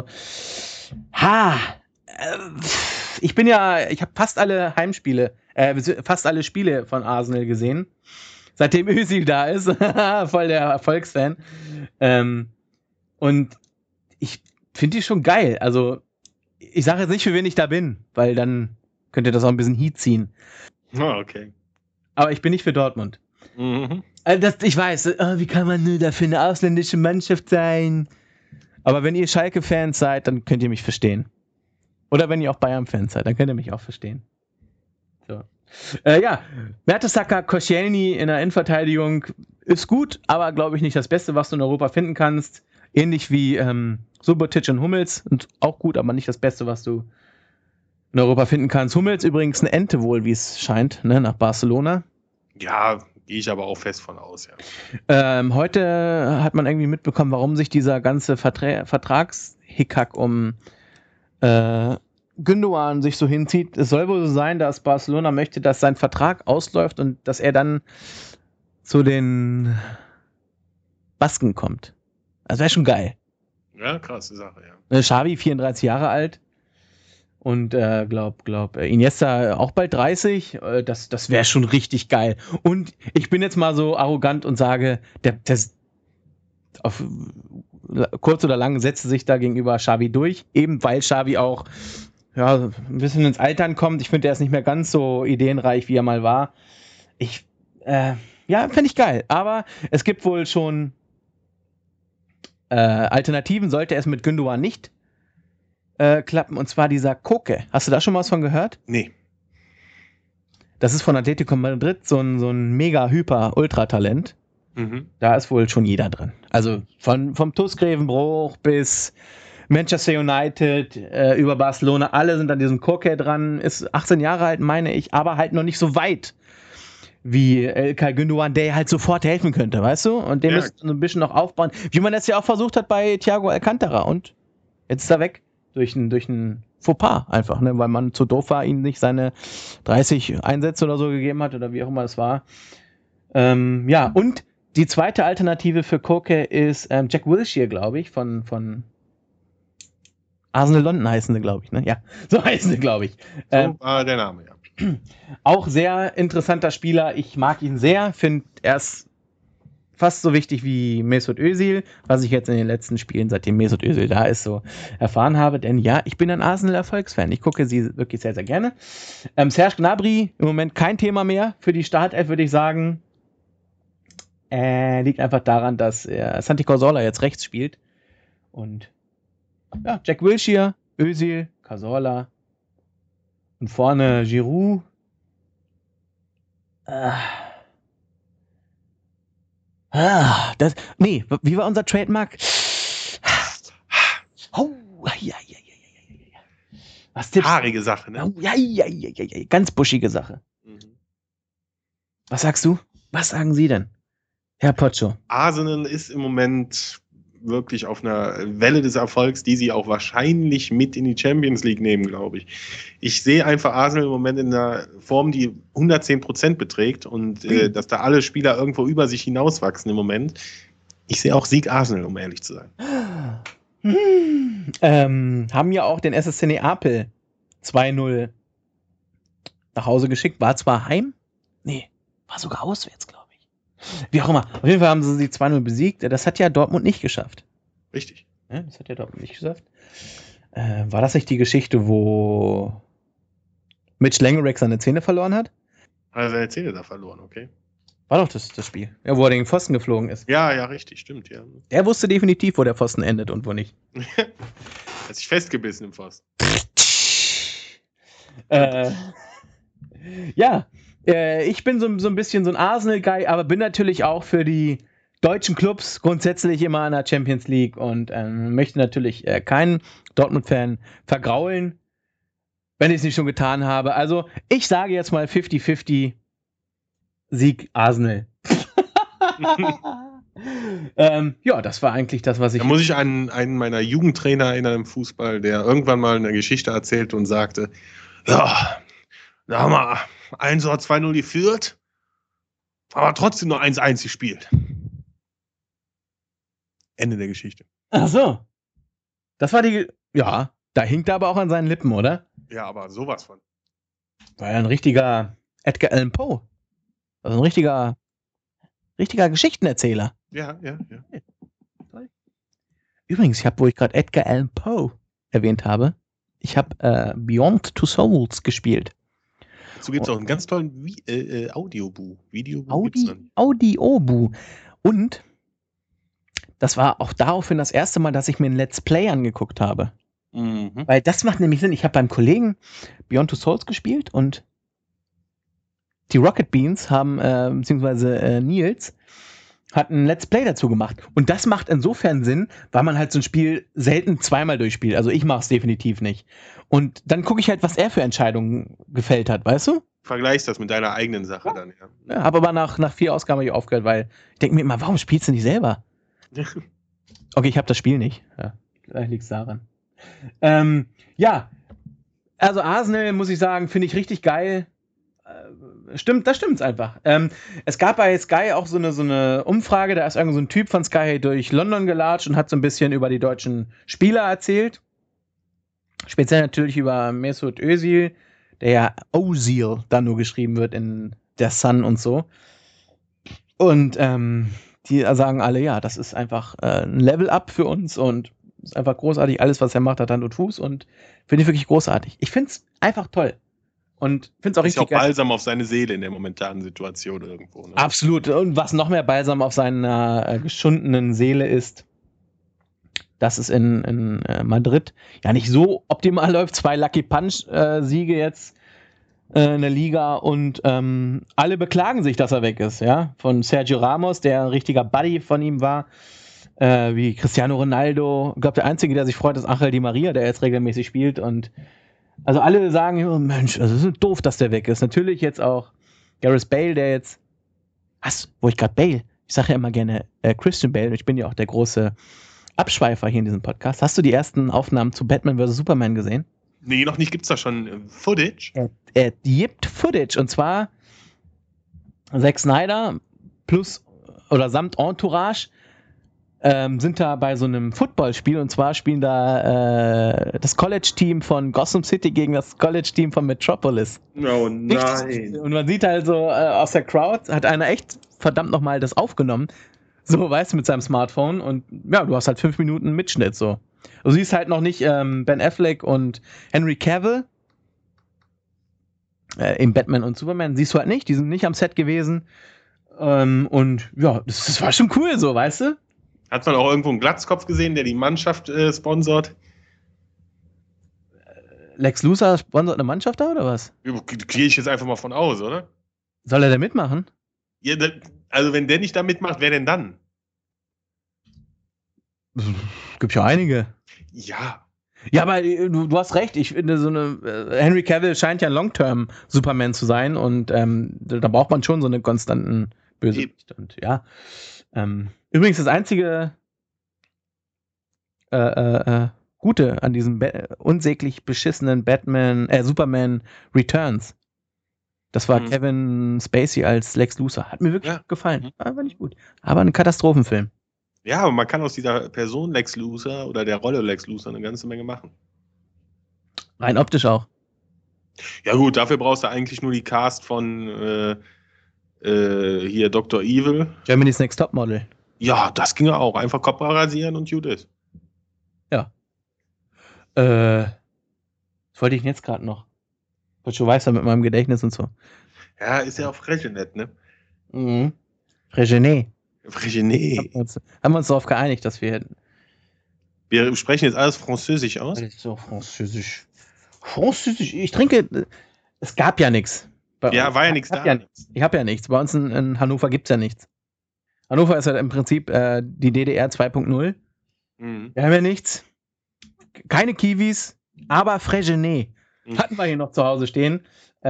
ich habe fast alle Heimspiele, fast alle Spiele von Arsenal gesehen. Seitdem Özil da ist. Voll der Erfolgsfan. Und ich finde die schon geil. Also, ich sage jetzt nicht, für wen ich da bin, weil dann könnte das auch ein bisschen Heat ziehen. Oh, okay. Aber ich bin nicht für Dortmund. Mhm. Also ich weiß, wie kann man nur dafür eine ausländische Mannschaft sein? Aber wenn ihr Schalke-Fans seid, dann könnt ihr mich verstehen. Oder wenn ihr auch Bayern-Fans seid, dann könnt ihr mich auch verstehen. So. Mertesacker, Koscielny in der Innenverteidigung ist gut, aber glaube ich nicht das Beste, was du in Europa finden kannst. Ähnlich wie Subotic und Hummels und auch gut, aber nicht das Beste, was du in Europa finden kannst. Hummels übrigens eine Ente wohl, wie es scheint, ne, nach Barcelona. Ja, gehe ich aber auch fest von aus, ja. Heute hat man irgendwie mitbekommen, warum sich dieser ganze Vertragshickhack um Gündogan sich so hinzieht. Es soll wohl so sein, dass Barcelona möchte, dass sein Vertrag ausläuft und dass er dann zu den Basken kommt. Also wäre schon geil. Ja, krasse Sache, ja. Xavi, 34 Jahre alt. Und Iniesta auch bald 30. Das wäre schon richtig geil. Und ich bin jetzt mal so arrogant und sage, auf kurz oder lang setzt sich da gegenüber Xavi durch, eben weil Xavi auch ein bisschen ins Altern kommt. Ich finde, er ist nicht mehr ganz so ideenreich, wie er mal war. Finde ich geil. Aber es gibt wohl schon Alternativen, sollte es mit Gündogan nicht klappen, und zwar dieser Koke. Hast du da schon was von gehört? Nee. Das ist von Atletico Madrid so ein mega Hyper-Ultra-Talent. Mhm. Da ist wohl schon jeder drin. Also vom TuS Grevenbroich bis Manchester United, über Barcelona, alle sind an diesem Koke dran, ist 18 Jahre alt, meine ich, aber halt noch nicht so weit wie Ilkay Gündogan, der halt sofort helfen könnte, weißt du? Und den müsst so ein bisschen noch aufbauen, wie man das ja auch versucht hat bei Thiago Alcantara, und jetzt ist er weg durch ein Fauxpas einfach, ne? Weil man zu doof war, ihm nicht seine 30 Einsätze oder so gegeben hat oder wie auch immer das war. Und die zweite Alternative für Koke ist Jack Wilshere, glaube ich, von Arsenal London heißen sie, glaube ich, ne? Ja, so heißen sie, glaube ich. So war der Name, ja. Auch sehr interessanter Spieler. Ich mag ihn sehr. Finde, er ist fast so wichtig wie Mesut Özil, was ich jetzt in den letzten Spielen, seitdem Mesut Özil da ist, so erfahren habe. Denn ja, ich bin ein Arsenal-Erfolgsfan. Ich gucke sie wirklich sehr, sehr gerne. Serge Gnabry, im Moment kein Thema mehr für die Startelf, würde ich sagen. Liegt einfach daran, dass Santi Cazorla jetzt rechts spielt. Und ja, Jack Wilshere, Özil, Cazorla und vorne Giroud. Wie war unser Trademark? Was tippst du? Haarige Sache, ne? Ganz buschige Sache. Mhm. Was sagst du? Was sagen Sie denn, Herr Pocho? Arsenal ist im Moment wirklich auf einer Welle des Erfolgs, die sie auch wahrscheinlich mit in die Champions League nehmen, glaube ich. Ich sehe einfach Arsenal im Moment in einer Form, die 110% beträgt und dass da alle Spieler irgendwo über sich hinauswachsen im Moment. Ich sehe auch Sieg Arsenal, um ehrlich zu sein. Haben ja auch den SSC Neapel 2-0 nach Hause geschickt. War zwar heim? Nee, war sogar auswärts, glaube ich. Wie auch immer. Auf jeden Fall haben sie 2-0 besiegt. Das hat ja Dortmund nicht geschafft. Richtig. Ja, das hat ja Dortmund nicht geschafft. War das nicht die Geschichte, wo Mitch Langerack seine Zähne verloren hat? Hat er seine Zähne da verloren, okay. War doch das Spiel. Ja, wo er den Pfosten geflogen ist. Ja, richtig, stimmt, ja. Der wusste definitiv, wo der Pfosten endet und wo nicht. Hat sich festgebissen im Pfosten. Ich bin so ein bisschen so ein Arsenal-Guy, aber bin natürlich auch für die deutschen Clubs grundsätzlich immer in der Champions League und möchte natürlich keinen Dortmund-Fan vergraulen, wenn ich es nicht schon getan habe. Also ich sage jetzt mal 50-50 Sieg Arsenal. Das war eigentlich das, was ich... Da muss ich an einen meiner Jugendtrainer erinnern im Fußball, der irgendwann mal eine Geschichte erzählte und sagte, ja, da haben wir 1 oder 2-0 geführt, aber trotzdem nur 1-1 gespielt. Ende der Geschichte. Ach so. Das war die... Ja, da hinkt er aber auch an seinen Lippen, oder? Ja, aber sowas von. War ja ein richtiger Edgar Allan Poe. Also ein richtiger Geschichtenerzähler. Ja. Übrigens, wo ich gerade Edgar Allan Poe erwähnt habe, ich habe Beyond Two Souls gespielt. Dazu gibt es auch einen ganz tollen Audiobu. Audiobu. Und das war auch daraufhin das erste Mal, dass ich mir ein Let's Play angeguckt habe. Mhm. Weil das macht nämlich Sinn. Ich habe beim Kollegen Beyond Two Souls gespielt und die Rocket Beans haben, beziehungsweise Nils, hat ein Let's Play dazu gemacht. Und das macht insofern Sinn, weil man halt so ein Spiel selten zweimal durchspielt. Also ich mache es definitiv nicht. Und dann gucke ich halt, was er für Entscheidungen gefällt hat, weißt du? Vergleichst das mit deiner eigenen Sache dann, ja. Ja, habe aber nach 4 Ausgaben ich aufgehört, weil ich denke mir immer, warum spielst du nicht selber? Okay, ich habe das Spiel nicht. Ja, vielleicht liegt es daran. Also Arsenal, muss ich sagen, finde ich richtig geil. stimmt, das stimmt's einfach. Es gab bei Sky auch so eine Umfrage, da ist irgend so ein Typ von Sky durch London gelatscht und hat so ein bisschen über die deutschen Spieler erzählt. Speziell natürlich über Mesut Özil, der ja Ozil dann nur geschrieben wird in der Sun und so. Und die sagen alle, ja, das ist einfach ein Level-Up für uns und ist einfach großartig. Alles, was er macht, hat Hand und Fuß und finde ich wirklich großartig. Ich finde es einfach toll. Und finde es auch richtig geil. Ist auch Balsam auf seine Seele in der momentanen Situation irgendwo. Ne? Absolut. Und was noch mehr Balsam auf seiner geschundenen Seele ist, dass es in Madrid ja nicht so optimal läuft. 2 Lucky Punch-Siege jetzt in der Liga und alle beklagen sich, dass er weg ist. Ja? Von Sergio Ramos, der ein richtiger Buddy von ihm war, wie Cristiano Ronaldo. Ich glaube, der Einzige, der sich freut, ist Angel Di Maria, der jetzt regelmäßig spielt. Und also alle sagen, oh Mensch, also es ist doof, dass der weg ist. Natürlich jetzt auch Gareth Bale, der jetzt wo ich gerade Bale, ich sage ja immer gerne Christian Bale, ich bin ja auch der große Abschweifer hier in diesem Podcast. Hast du die ersten Aufnahmen zu Batman vs. Superman gesehen? Nee, noch nicht. Gibt's da schon Footage? Er gibt Footage und zwar Zack Snyder plus oder samt Entourage sind da bei so einem Footballspiel und zwar spielen da das College-Team von Gotham City gegen das College-Team von Metropolis. Oh nein. Und man sieht halt so aus der Crowd, hat einer echt verdammt nochmal das aufgenommen. So, weißt du, mit seinem Smartphone und ja, du hast halt 5 Minuten Mitschnitt so. Du siehst halt noch nicht Ben Affleck und Henry Cavill im Batman und Superman, siehst du halt nicht, die sind nicht am Set gewesen und ja, das war schon cool so, weißt du? Hat man auch irgendwo einen Glatzkopf gesehen, der die Mannschaft sponsort? Lex Luthor sponsort eine Mannschaft da oder was? Gehe ich jetzt einfach mal von aus, oder? Soll er da mitmachen? Ja, also wenn der nicht da mitmacht, wer denn dann? Gibt ja einige. Ja. Ja, aber du hast recht. Ich finde, so eine Henry Cavill scheint ja ein Long-Term-Superman zu sein und da braucht man schon so einen konstanten Bösewicht. Und ja. Übrigens das einzige Gute an diesem unsäglich beschissenen Superman Returns. Das war Kevin Spacey als Lex Luthor. Hat mir wirklich gefallen. War nicht gut. Aber ein Katastrophenfilm. Ja, aber man kann aus dieser Person Lex Luthor oder der Rolle Lex Luthor eine ganze Menge machen. Rein optisch auch. Ja gut, dafür brauchst du eigentlich nur die Cast von hier Dr. Evil. Germany's Next Topmodel. Ja, das ging ja auch. Einfach Kopf rasieren und gut ist. Ja. Was wollte ich denn jetzt gerade noch? Du weißt ja mit meinem Gedächtnis und so. Ja, ist ja auch Fregenet, ne? Mhm. Fregenet. Fregenet. Haben wir uns darauf geeinigt, dass wir... Wir sprechen jetzt alles Französisch aus? Alles so Französisch. Französisch. Ich trinke... Es gab ja nichts. Ja, war ja nichts da. Ich habe ja nichts. Bei uns in Hannover gibt es ja nichts. Hannover ist halt im Prinzip die DDR 2.0. Wir haben ja nichts. Keine Kiwis, aber Fregenet. Hatten wir hier noch zu Hause stehen.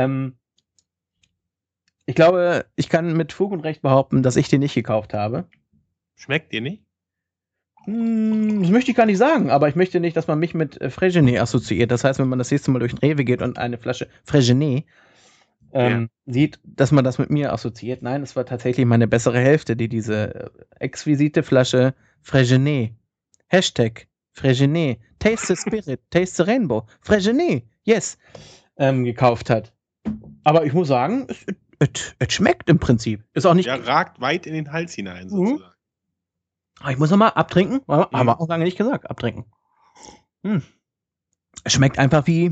Ich glaube, ich kann mit Fug und Recht behaupten, dass ich den nicht gekauft habe. Schmeckt dir nicht? Das möchte ich gar nicht sagen, aber ich möchte nicht, dass man mich mit Fregenet assoziiert. Das heißt, wenn man das nächste Mal durch den Rewe geht und eine Flasche Fregenet sieht, dass man das mit mir assoziiert. Nein, es war tatsächlich meine bessere Hälfte, die diese exquisite Flasche Fregenet, Hashtag Fregenet, Taste the Spirit, Taste the Rainbow, Fregenet, yes, gekauft hat. Aber ich muss sagen, es schmeckt im Prinzip. Ist auch nicht. Ja, ragt weit in den Hals hinein, sozusagen. Aber ich muss nochmal abtrinken. Haben wir auch lange nicht gesagt, abtrinken. Es schmeckt einfach wie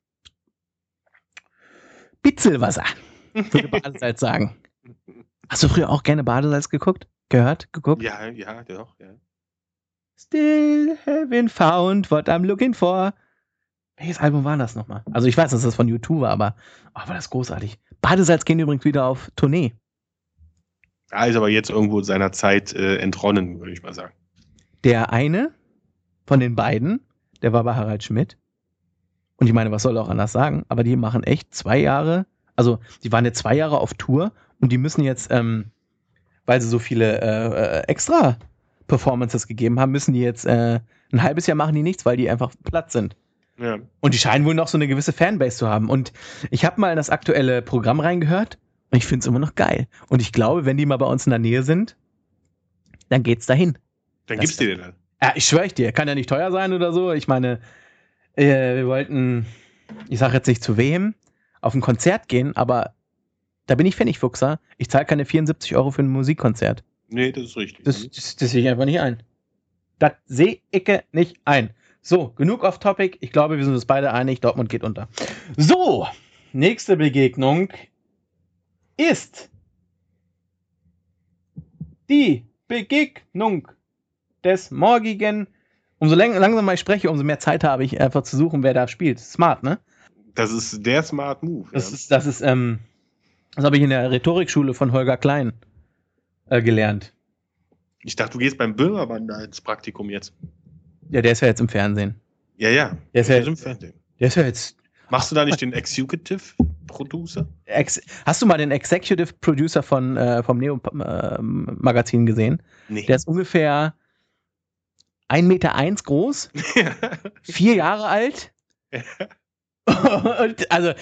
Bitzelwasser, würde Badesalz sagen. Hast du früher auch gerne Badesalz geguckt? Geguckt? Ja, doch, ja. Still haven't found what I'm looking for. Welches Album war das nochmal? Also ich weiß, dass das von U2 war, aber war das großartig. Badesalz gehen übrigens wieder auf Tournee. Ja, ist aber jetzt irgendwo seiner Zeit entronnen, würde ich mal sagen. Der eine von den beiden, der war bei Harald Schmidt. Und ich meine, was soll er auch anders sagen? Aber die machen echt 2 Jahre, also die waren jetzt 2 Jahre auf Tour und die müssen jetzt, weil sie so viele extra Performances gegeben haben, müssen die jetzt ein halbes Jahr machen die nichts, weil die einfach platt sind. Ja. Und die scheinen wohl noch so eine gewisse Fanbase zu haben. Und ich habe mal in das aktuelle Programm reingehört Ich finde es immer noch geil. Und ich glaube, wenn die mal bei uns in der Nähe sind, dann geht's dahin. Dann gibt's die denn dann. Ja, ich schwöre dir, kann ja nicht teuer sein oder so. Ich meine, wir wollten, ich sage jetzt nicht zu wem, auf ein Konzert gehen, aber da bin ich Pfennigfuchser. Ich zahle keine 74 € für ein Musikkonzert. Nee, das ist richtig. Das sehe ich einfach nicht ein. Das sehe ich nicht ein. So, genug off-topic. Ich glaube, wir sind uns beide einig, Dortmund geht unter. So, nächste Begegnung ist die Begegnung des morgigen. Umso langsamer ich spreche, umso mehr Zeit habe ich einfach zu suchen, wer da spielt. Smart, ne? Das ist der Smart Move. Das habe ich in der Rhetorikschule von Holger Klein gelernt. Ich dachte, du gehst beim Böhmermann ins Praktikum jetzt. Ja, der ist ja jetzt im Fernsehen. Ja. Der ist ja im Fernsehen. Der ist ja jetzt. Machst du da nicht den Executive Producer? Hast du mal den Executive Producer vom Neo Magazin gesehen? Nee. Der ist ungefähr 1,1 Meter groß, 4 Jahre alt. Und also,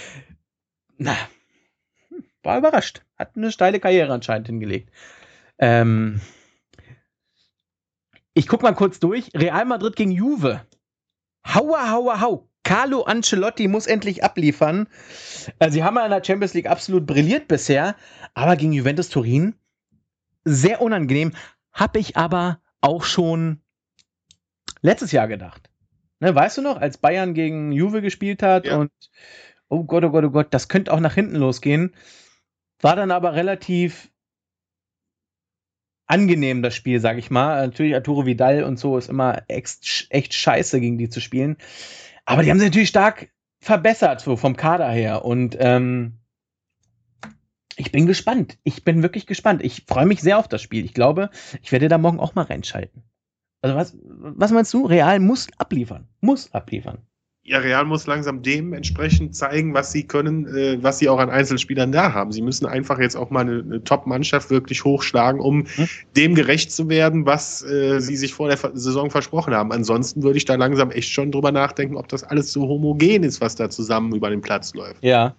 war überrascht. Hat eine steile Karriere anscheinend hingelegt. Ich guck mal kurz durch. Real Madrid gegen Juve. Hau. Carlo Ancelotti muss endlich abliefern. Sie haben ja in der Champions League absolut brilliert bisher, aber gegen Juventus Turin sehr unangenehm. Habe ich aber auch schon letztes Jahr gedacht. Ne, weißt du noch, als Bayern gegen Juve gespielt hat und oh Gott, das könnte auch nach hinten losgehen. War dann aber relativ angenehm, das Spiel, sag ich mal. Natürlich Arturo Vidal und so ist immer echt scheiße, gegen die zu spielen. Aber die haben sich natürlich stark verbessert, so vom Kader her. Und ich bin gespannt. Ich bin wirklich gespannt. Ich freue mich sehr auf das Spiel. Ich glaube, ich werde da morgen auch mal reinschalten. Also was meinst du? Real muss abliefern. Ja, Real muss langsam dementsprechend zeigen, was sie können, was sie auch an Einzelspielern da haben. Sie müssen einfach jetzt auch mal eine Top-Mannschaft wirklich hochschlagen, um dem gerecht zu werden, was sie sich vor der Saison versprochen haben. Ansonsten würde ich da langsam echt schon drüber nachdenken, ob das alles so homogen ist, was da zusammen über den Platz läuft. Ja.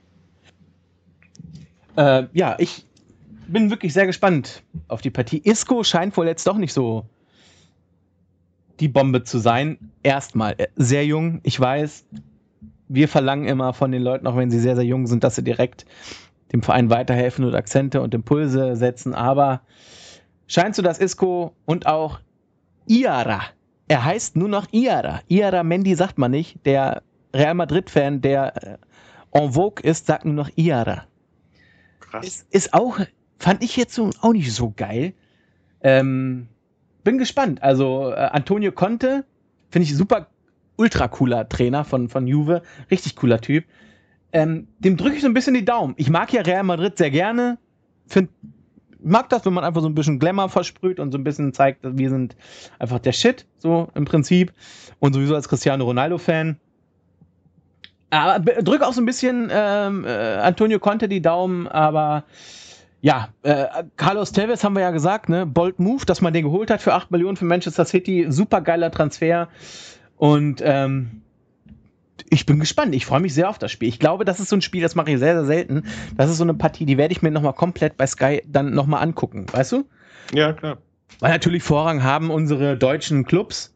Ich bin wirklich sehr gespannt auf die Partie. Isco scheint wohl jetzt doch nicht so die Bombe zu sein. Erstmal sehr jung. Ich weiß, wir verlangen immer von den Leuten, auch wenn sie sehr, sehr jung sind, dass sie direkt dem Verein weiterhelfen und Akzente und Impulse setzen. Aber scheint so, dass Isco und auch Iara, er heißt nur noch Iara. Iara Mendy sagt man nicht. Der Real Madrid-Fan, der en vogue ist, sagt nur noch Iara. Krass. Ist auch, fand ich jetzt so auch nicht so geil. Bin gespannt. Also Antonio Conte, finde ich super ultra cooler Trainer von Juve. Richtig cooler Typ. Dem drücke ich so ein bisschen die Daumen. Ich mag ja Real Madrid sehr gerne. Mag das, wenn man einfach so ein bisschen Glamour versprüht und so ein bisschen zeigt, dass wir sind einfach der Shit, so im Prinzip. Und sowieso als Cristiano Ronaldo-Fan. Aber drücke auch so ein bisschen Antonio Conte die Daumen, aber ja, Carlos Tevez haben wir ja gesagt, ne? Bold Move, dass man den geholt hat für 8 Millionen für Manchester City. Super geiler Transfer. Und ich bin gespannt. Ich freue mich sehr auf das Spiel. Ich glaube, das ist so ein Spiel, das mache ich sehr, sehr selten. Das ist so eine Partie, die werde ich mir nochmal komplett bei Sky dann nochmal angucken. Weißt du? Ja, klar. Weil natürlich Vorrang haben unsere deutschen Clubs.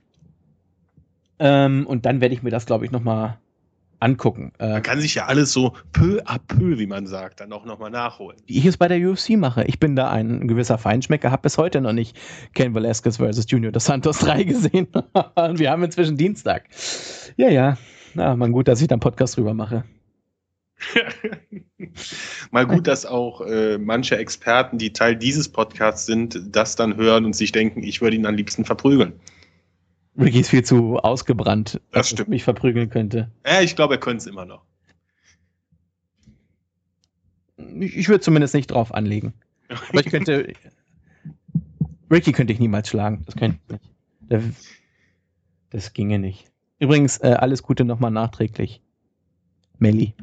Und dann werde ich mir das, glaube ich, nochmal angucken. Man kann sich ja alles so peu à peu, wie man sagt, dann auch nochmal nachholen. Wie ich es bei der UFC mache. Ich bin da ein gewisser Feinschmecker, habe bis heute noch nicht Cain Velasquez vs. Junior dos Santos 3 gesehen. Und wir haben inzwischen Dienstag. Ja. Na, mal gut, dass ich da einen Podcast drüber mache. Mal gut, dass auch manche Experten, die Teil dieses Podcasts sind, das dann hören und sich denken, ich würde ihn am liebsten verprügeln. Ricky ist viel zu ausgebrannt, das stimmt, mich verprügeln könnte. Ja, ich glaube, er könnte es immer noch. Ich würde zumindest nicht drauf anlegen. Aber ich könnte. Ricky könnte ich niemals schlagen. Das könnte ich nicht. Das ginge nicht. Übrigens, alles Gute nochmal nachträglich. Melli.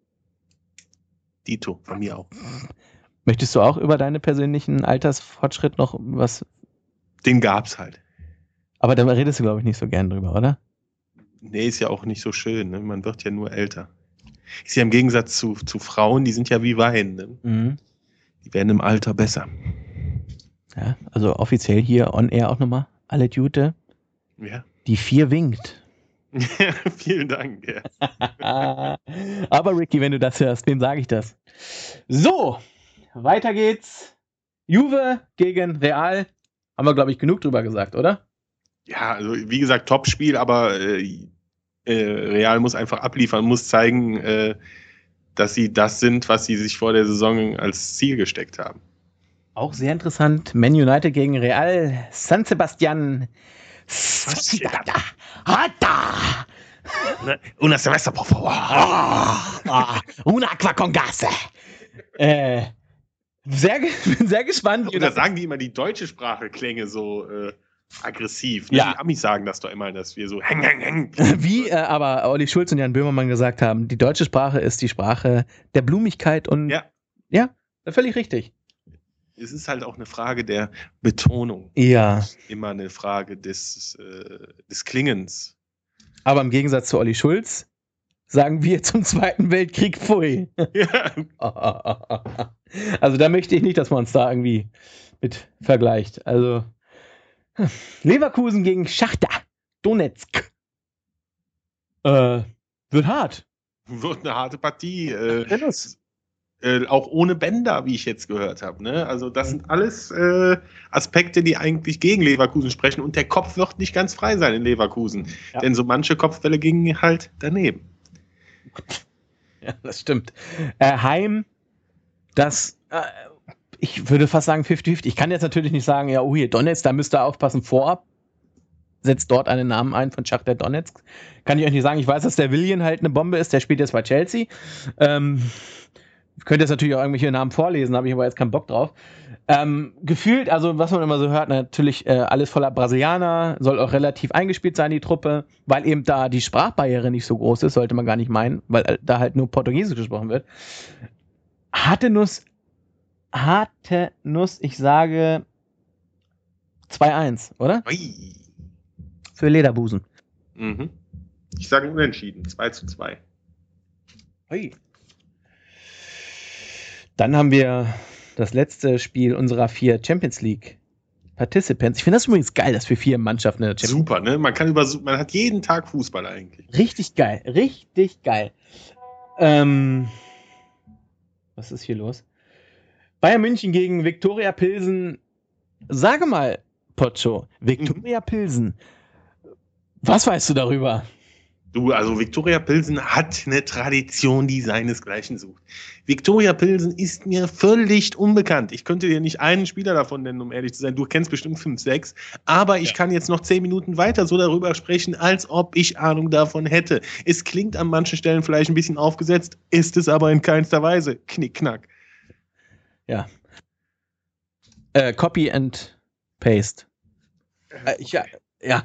Dito, von mir auch. Möchtest du auch über deinen persönlichen Altersfortschritt noch was? Den gab's halt. Aber da redest du, glaube ich, nicht so gern drüber, oder? Nee, ist ja auch nicht so schön. Ne? Man wird ja nur älter. Ist ja im Gegensatz zu Frauen, die sind ja wie Wein. Ne? Mhm. Die werden im Alter besser. Ja, also offiziell hier on air auch nochmal alle Jute. Ja. Die 4 winkt. Vielen Dank. Ja. Aber Ricky, wenn du das hörst, wem sage ich das? So, weiter geht's. Juve gegen Real. Haben wir, glaube ich, genug drüber gesagt, oder? Ja, also wie gesagt, Top-Spiel, aber Real muss einfach abliefern, muss zeigen, dass sie das sind, was sie sich vor der Saison als Ziel gesteckt haben. Auch sehr interessant. Man United gegen Real. San Sebastian. Hata! Una semester, por favor. Una aqua con gas. Bin sehr gespannt. Oder sagen die immer die deutsche Sprache klänge so aggressiv. Ne? Ja. Die Amis sagen das doch immer, dass wir so häng. Wie aber Olli Schulz und Jan Böhmermann gesagt haben, die deutsche Sprache ist die Sprache der Blumigkeit und ja, völlig richtig. Es ist halt auch eine Frage der Betonung. Ja. Immer eine Frage des Klingens. Aber im Gegensatz zu Olli Schulz sagen wir zum Zweiten Weltkrieg pfui. Ja. Also da möchte ich nicht, dass man uns da irgendwie mit vergleicht. Also Leverkusen gegen Schachtar Donetsk. Wird hart. Wird eine harte Partie. Auch ohne Bänder, wie ich jetzt gehört habe. Ne? Also das sind alles Aspekte, die eigentlich gegen Leverkusen sprechen. Und der Kopf wird nicht ganz frei sein in Leverkusen. Ja. Denn so manche Kopfbälle gingen halt daneben. Ja, das stimmt. Heim, ich würde fast sagen 50-50. Ich kann jetzt natürlich nicht sagen, ja, hier Donetsk, da müsst ihr aufpassen, vorab. Setzt dort einen Namen ein von Schachtar Donetsk. Kann ich euch nicht sagen. Ich weiß, dass der Willian halt eine Bombe ist. Der spielt jetzt bei Chelsea. Könnt jetzt natürlich auch irgendwelche Namen vorlesen, habe ich aber jetzt keinen Bock drauf. Gefühlt, also was man immer so hört, natürlich alles voller Brasilianer, soll auch relativ eingespielt sein, die Truppe, weil eben da die Sprachbarriere nicht so groß ist, sollte man gar nicht meinen, weil da halt nur Portugiesisch gesprochen wird. Harte Nuss, ich sage 2-1, oder? Ui. Für Lederbusen. Mhm. Ich sage unentschieden, 2-2. Ui. Dann haben wir das letzte Spiel unserer 4 Champions League Participants. Ich finde das übrigens geil, dass wir 4 Mannschaften in der Champions League. Super, ne? Man hat jeden Tag Fußball eigentlich. Richtig geil, richtig geil. Was ist hier los? Bayern München gegen Viktoria Pilsen. Sage mal, Pocho, Viktoria Pilsen. Was weißt du darüber? Also Viktoria Pilsen hat eine Tradition, die seinesgleichen sucht. Viktoria Pilsen ist mir völlig unbekannt. Ich könnte dir nicht einen Spieler davon nennen, um ehrlich zu sein. Du kennst bestimmt 5, 6. Aber ich kann jetzt noch 10 Minuten weiter so darüber sprechen, als ob ich Ahnung davon hätte. Es klingt an manchen Stellen vielleicht ein bisschen aufgesetzt, ist es aber in keinster Weise. Knick, knack. Ja. Copy and Paste. Ja.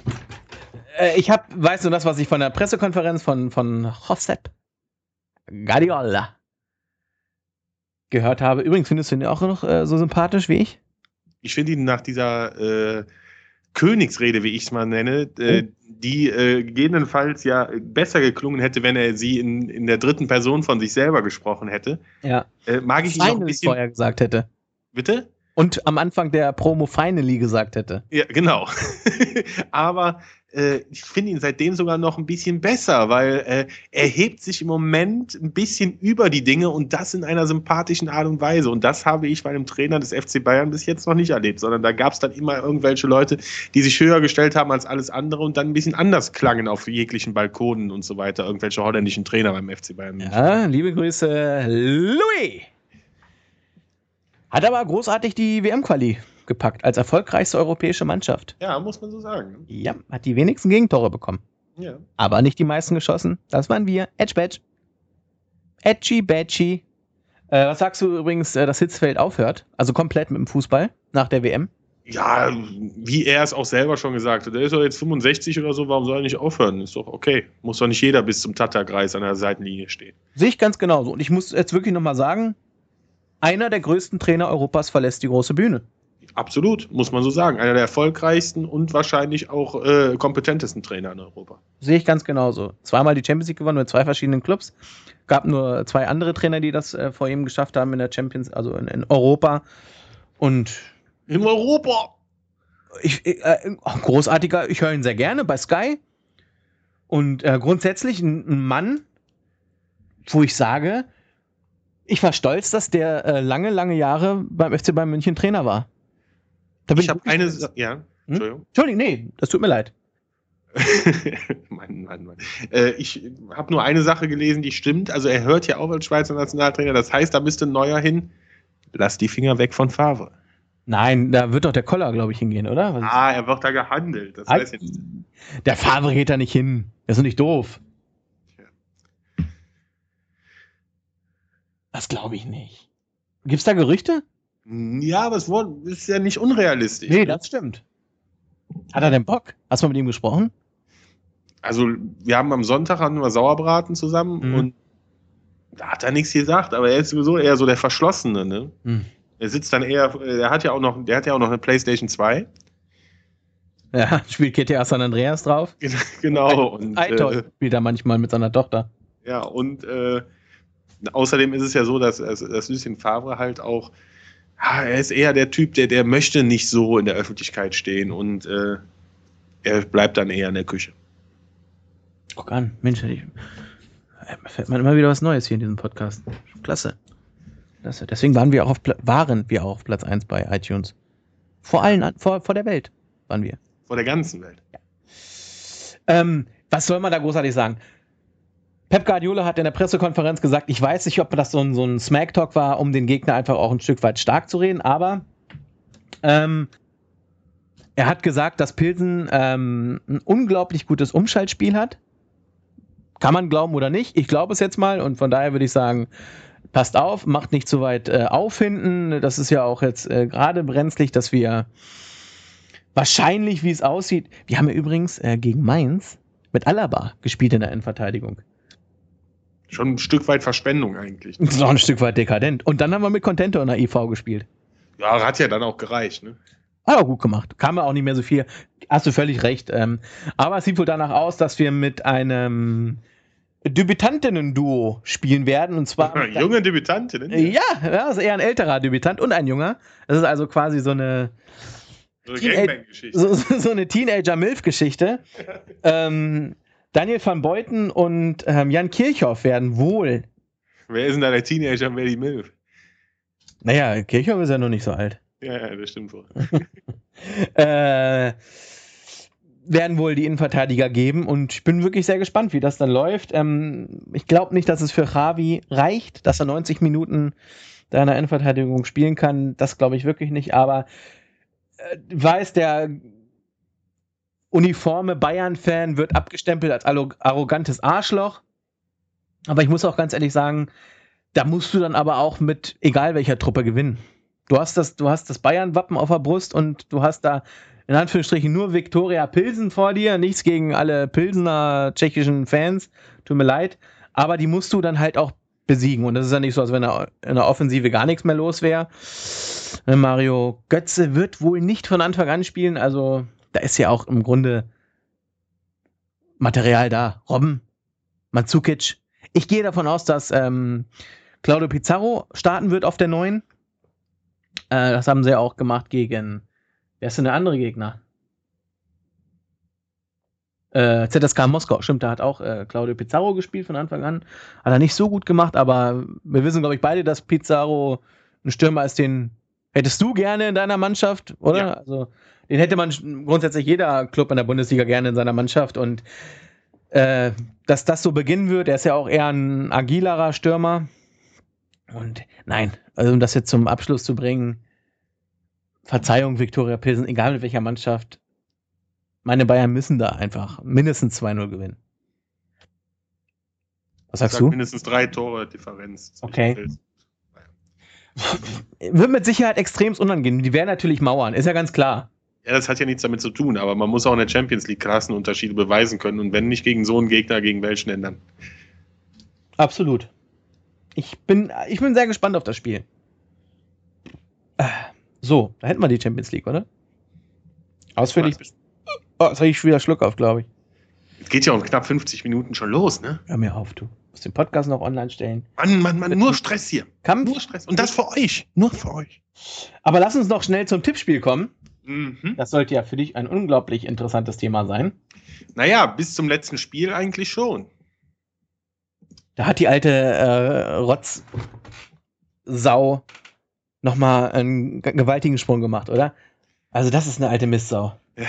Weißt du das, was ich von der Pressekonferenz von Josep Guardiola gehört habe? Übrigens, findest du ihn auch noch so sympathisch wie ich? Ich finde ihn nach dieser Königsrede, wie ich es mal nenne, die gegebenenfalls ja besser geklungen hätte, wenn er sie in der dritten Person von sich selber gesprochen hätte. Ja. Mag ich ihn auch ein bisschen vorher gesagt hätte. Bitte? Und am Anfang der Promo Finally gesagt hätte. Ja, genau. Aber ich finde ihn seitdem sogar noch ein bisschen besser, weil er hebt sich im Moment ein bisschen über die Dinge und das in einer sympathischen Art und Weise. Und das habe ich bei einem Trainer des FC Bayern bis jetzt noch nicht erlebt, sondern da gab es dann immer irgendwelche Leute, die sich höher gestellt haben als alles andere und dann ein bisschen anders klangen auf jeglichen Balkonen und so weiter. Irgendwelche holländischen Trainer beim FC Bayern. Ja, liebe Grüße, Louis! Hat aber großartig die WM-Quali gepackt, als erfolgreichste europäische Mannschaft. Ja, muss man so sagen. Ja, hat die wenigsten Gegentore bekommen. Ja. Aber nicht die meisten geschossen. Das waren wir. Edge-Badge. Edgy-Badgy. Was sagst du übrigens, dass Hitzfeld aufhört? Also komplett mit dem Fußball nach der WM? Ja, wie er es auch selber schon gesagt hat. Der ist doch jetzt 65 oder so, warum soll er nicht aufhören? Ist doch okay. Muss doch nicht jeder bis zum Tatterkreis an der Seitenlinie stehen. Sehe ich ganz genauso. Und ich muss jetzt wirklich nochmal sagen, einer der größten Trainer Europas verlässt die große Bühne. Absolut, muss man so sagen. Einer der erfolgreichsten und wahrscheinlich auch kompetentesten Trainer in Europa. Sehe ich ganz genauso. Zweimal die Champions League gewonnen mit 2 verschiedenen Clubs. Gab nur 2 andere Trainer, die das vor ihm geschafft haben in der Champions, also in Europa. Und in Europa! Großartiger, ich höre ihn sehr gerne bei Sky. Und grundsätzlich ein Mann, wo ich sage, ich war stolz, dass der lange Jahre beim FC Bayern München Trainer war. Ich habe ja, Entschuldigung. Entschuldigung, nee, das tut mir leid. Mann. Ich habe nur eine Sache gelesen, die stimmt. Also er hört ja auf als Schweizer Nationaltrainer. Das heißt, da müsste ein neuer hin. Lass die Finger weg von Favre. Nein, da wird doch der Koller, glaube ich, hingehen, oder? Er wird da gehandelt. Das weiß ich nicht. Der Favre geht da nicht hin. Der ist doch nicht doof. Ja. Das glaube ich nicht. Gibt's da Gerüchte? Ja, aber es ist ja nicht unrealistisch. Nee, das stimmt. Hat er denn Bock? Hast du mal mit ihm gesprochen? Also, wir haben am Sonntag Sauerbraten zusammen und da hat er nichts gesagt, aber er ist sowieso eher so der Verschlossene, ne? Er sitzt dann eher, der hat ja auch noch eine PlayStation 2. Ja, spielt GTA San Andreas drauf. Genau. Und spielt er manchmal mit seiner Tochter. Ja, und außerdem ist es ja so, dass Lucien Favre halt auch, er ist eher der Typ, der möchte nicht so in der Öffentlichkeit stehen und er bleibt dann eher in der Küche. Guck an, Mensch, fällt man immer wieder was Neues hier in diesem Podcast. Klasse. Deswegen waren wir auch auf Platz 1 bei iTunes. Vor der Welt waren wir. Vor der ganzen Welt. Ja. Was soll man da großartig sagen? Pep Guardiola hat in der Pressekonferenz gesagt, ich weiß nicht, ob das so ein Smack-Talk war, um den Gegner einfach auch ein Stück weit stark zu reden, aber er hat gesagt, dass Pilsen ein unglaublich gutes Umschaltspiel hat. Kann man glauben oder nicht? Ich glaube es jetzt mal und von daher würde ich sagen, passt auf, macht nicht zu weit aufhinden. Das ist ja auch jetzt gerade brenzlig, dass wir wahrscheinlich, wie es aussieht, wir haben ja übrigens gegen Mainz mit Alaba gespielt in der Innenverteidigung. Schon ein Stück weit Verschwendung eigentlich. Das ist auch ein Stück weit dekadent. Und dann haben wir mit Contento in der IV gespielt. Ja, hat ja dann auch gereicht, ne? Hat auch gut gemacht. Kam ja auch nicht mehr so viel. Hast du völlig recht. Aber es sieht wohl danach aus, dass wir mit einem Debütantinnen-Duo spielen werden. Und zwar junge Debütantinnen? Ja, das ist eher ein älterer Debütant und ein junger. Das ist also quasi so eine Gangbang-Geschichte. So eine Teenager-Milf-Geschichte. Daniel van Beuten und Jan Kirchhoff werden wohl. Wer ist denn da der Teenager und wer die Milf? Naja, Kirchhoff ist ja noch nicht so alt. Ja, das stimmt wohl. Werden wohl die Innenverteidiger geben und ich bin wirklich sehr gespannt, wie das dann läuft. Ich glaube nicht, dass es für Javi reicht, dass er 90 Minuten da in der Innenverteidigung spielen kann. Das glaube ich wirklich nicht, aber weiß, der uniforme Bayern-Fan wird abgestempelt als arrogantes Arschloch. Aber ich muss auch ganz ehrlich sagen, da musst du dann aber auch mit egal welcher Truppe gewinnen. Du hast das Bayern-Wappen auf der Brust und du hast da in Anführungsstrichen nur Viktoria Pilsen vor dir. Nichts gegen alle Pilsener tschechischen Fans. Tut mir leid. Aber die musst du dann halt auch besiegen. Und das ist ja nicht so, als wenn in der Offensive gar nichts mehr los wäre. Mario Götze wird wohl nicht von Anfang an spielen. Also da ist ja auch im Grunde Material da. Robben, Mandzukic. Ich gehe davon aus, dass Claudio Pizarro starten wird auf der 9. Das haben sie ja auch gemacht gegen, wer ist denn der andere Gegner? ZSKA Moskau, stimmt, da hat auch Claudio Pizarro gespielt von Anfang an. Hat er nicht so gut gemacht, aber wir wissen, glaube ich, beide, dass Pizarro ein Stürmer ist, den hättest du gerne in deiner Mannschaft, oder? Ja. Also, den hätte man grundsätzlich jeder Club in der Bundesliga gerne in seiner Mannschaft und dass das so beginnen wird, er ist ja auch eher ein agilerer Stürmer. Und nein, also um das jetzt zum Abschluss zu bringen, Verzeihung, Viktoria Pilsen, egal mit welcher Mannschaft, meine Bayern müssen da einfach mindestens 2-0 gewinnen. Was sagst du? Mindestens 3 Tore Differenz. Okay. Wird mit Sicherheit extremst unangenehm. Die werden natürlich mauern, ist ja ganz klar. Ja, das hat ja nichts damit zu tun, aber man muss auch in der Champions League krassen Unterschiede beweisen können und wenn nicht gegen so einen Gegner, gegen welchen denn dann? Absolut. Ich bin sehr gespannt auf das Spiel. So So, da hätten wir die Champions League, oder? Ausführlich. Oh, jetzt habe ich wieder Schluck auf, glaube ich. Es geht ja um knapp 50 Minuten schon los, ne? Hör mir auf, du. Musst den Podcast noch online stellen. Mann, nur Stress hier. Kampf. Nur Stress. Und das für euch. Nur für euch. Aber lass uns noch schnell zum Tippspiel kommen. Mhm. Das sollte ja für dich ein unglaublich interessantes Thema sein. Naja, bis zum letzten Spiel eigentlich schon. Da hat die alte Rotzsau nochmal einen gewaltigen Sprung gemacht, oder? Also das ist eine alte Mistsau. Ja.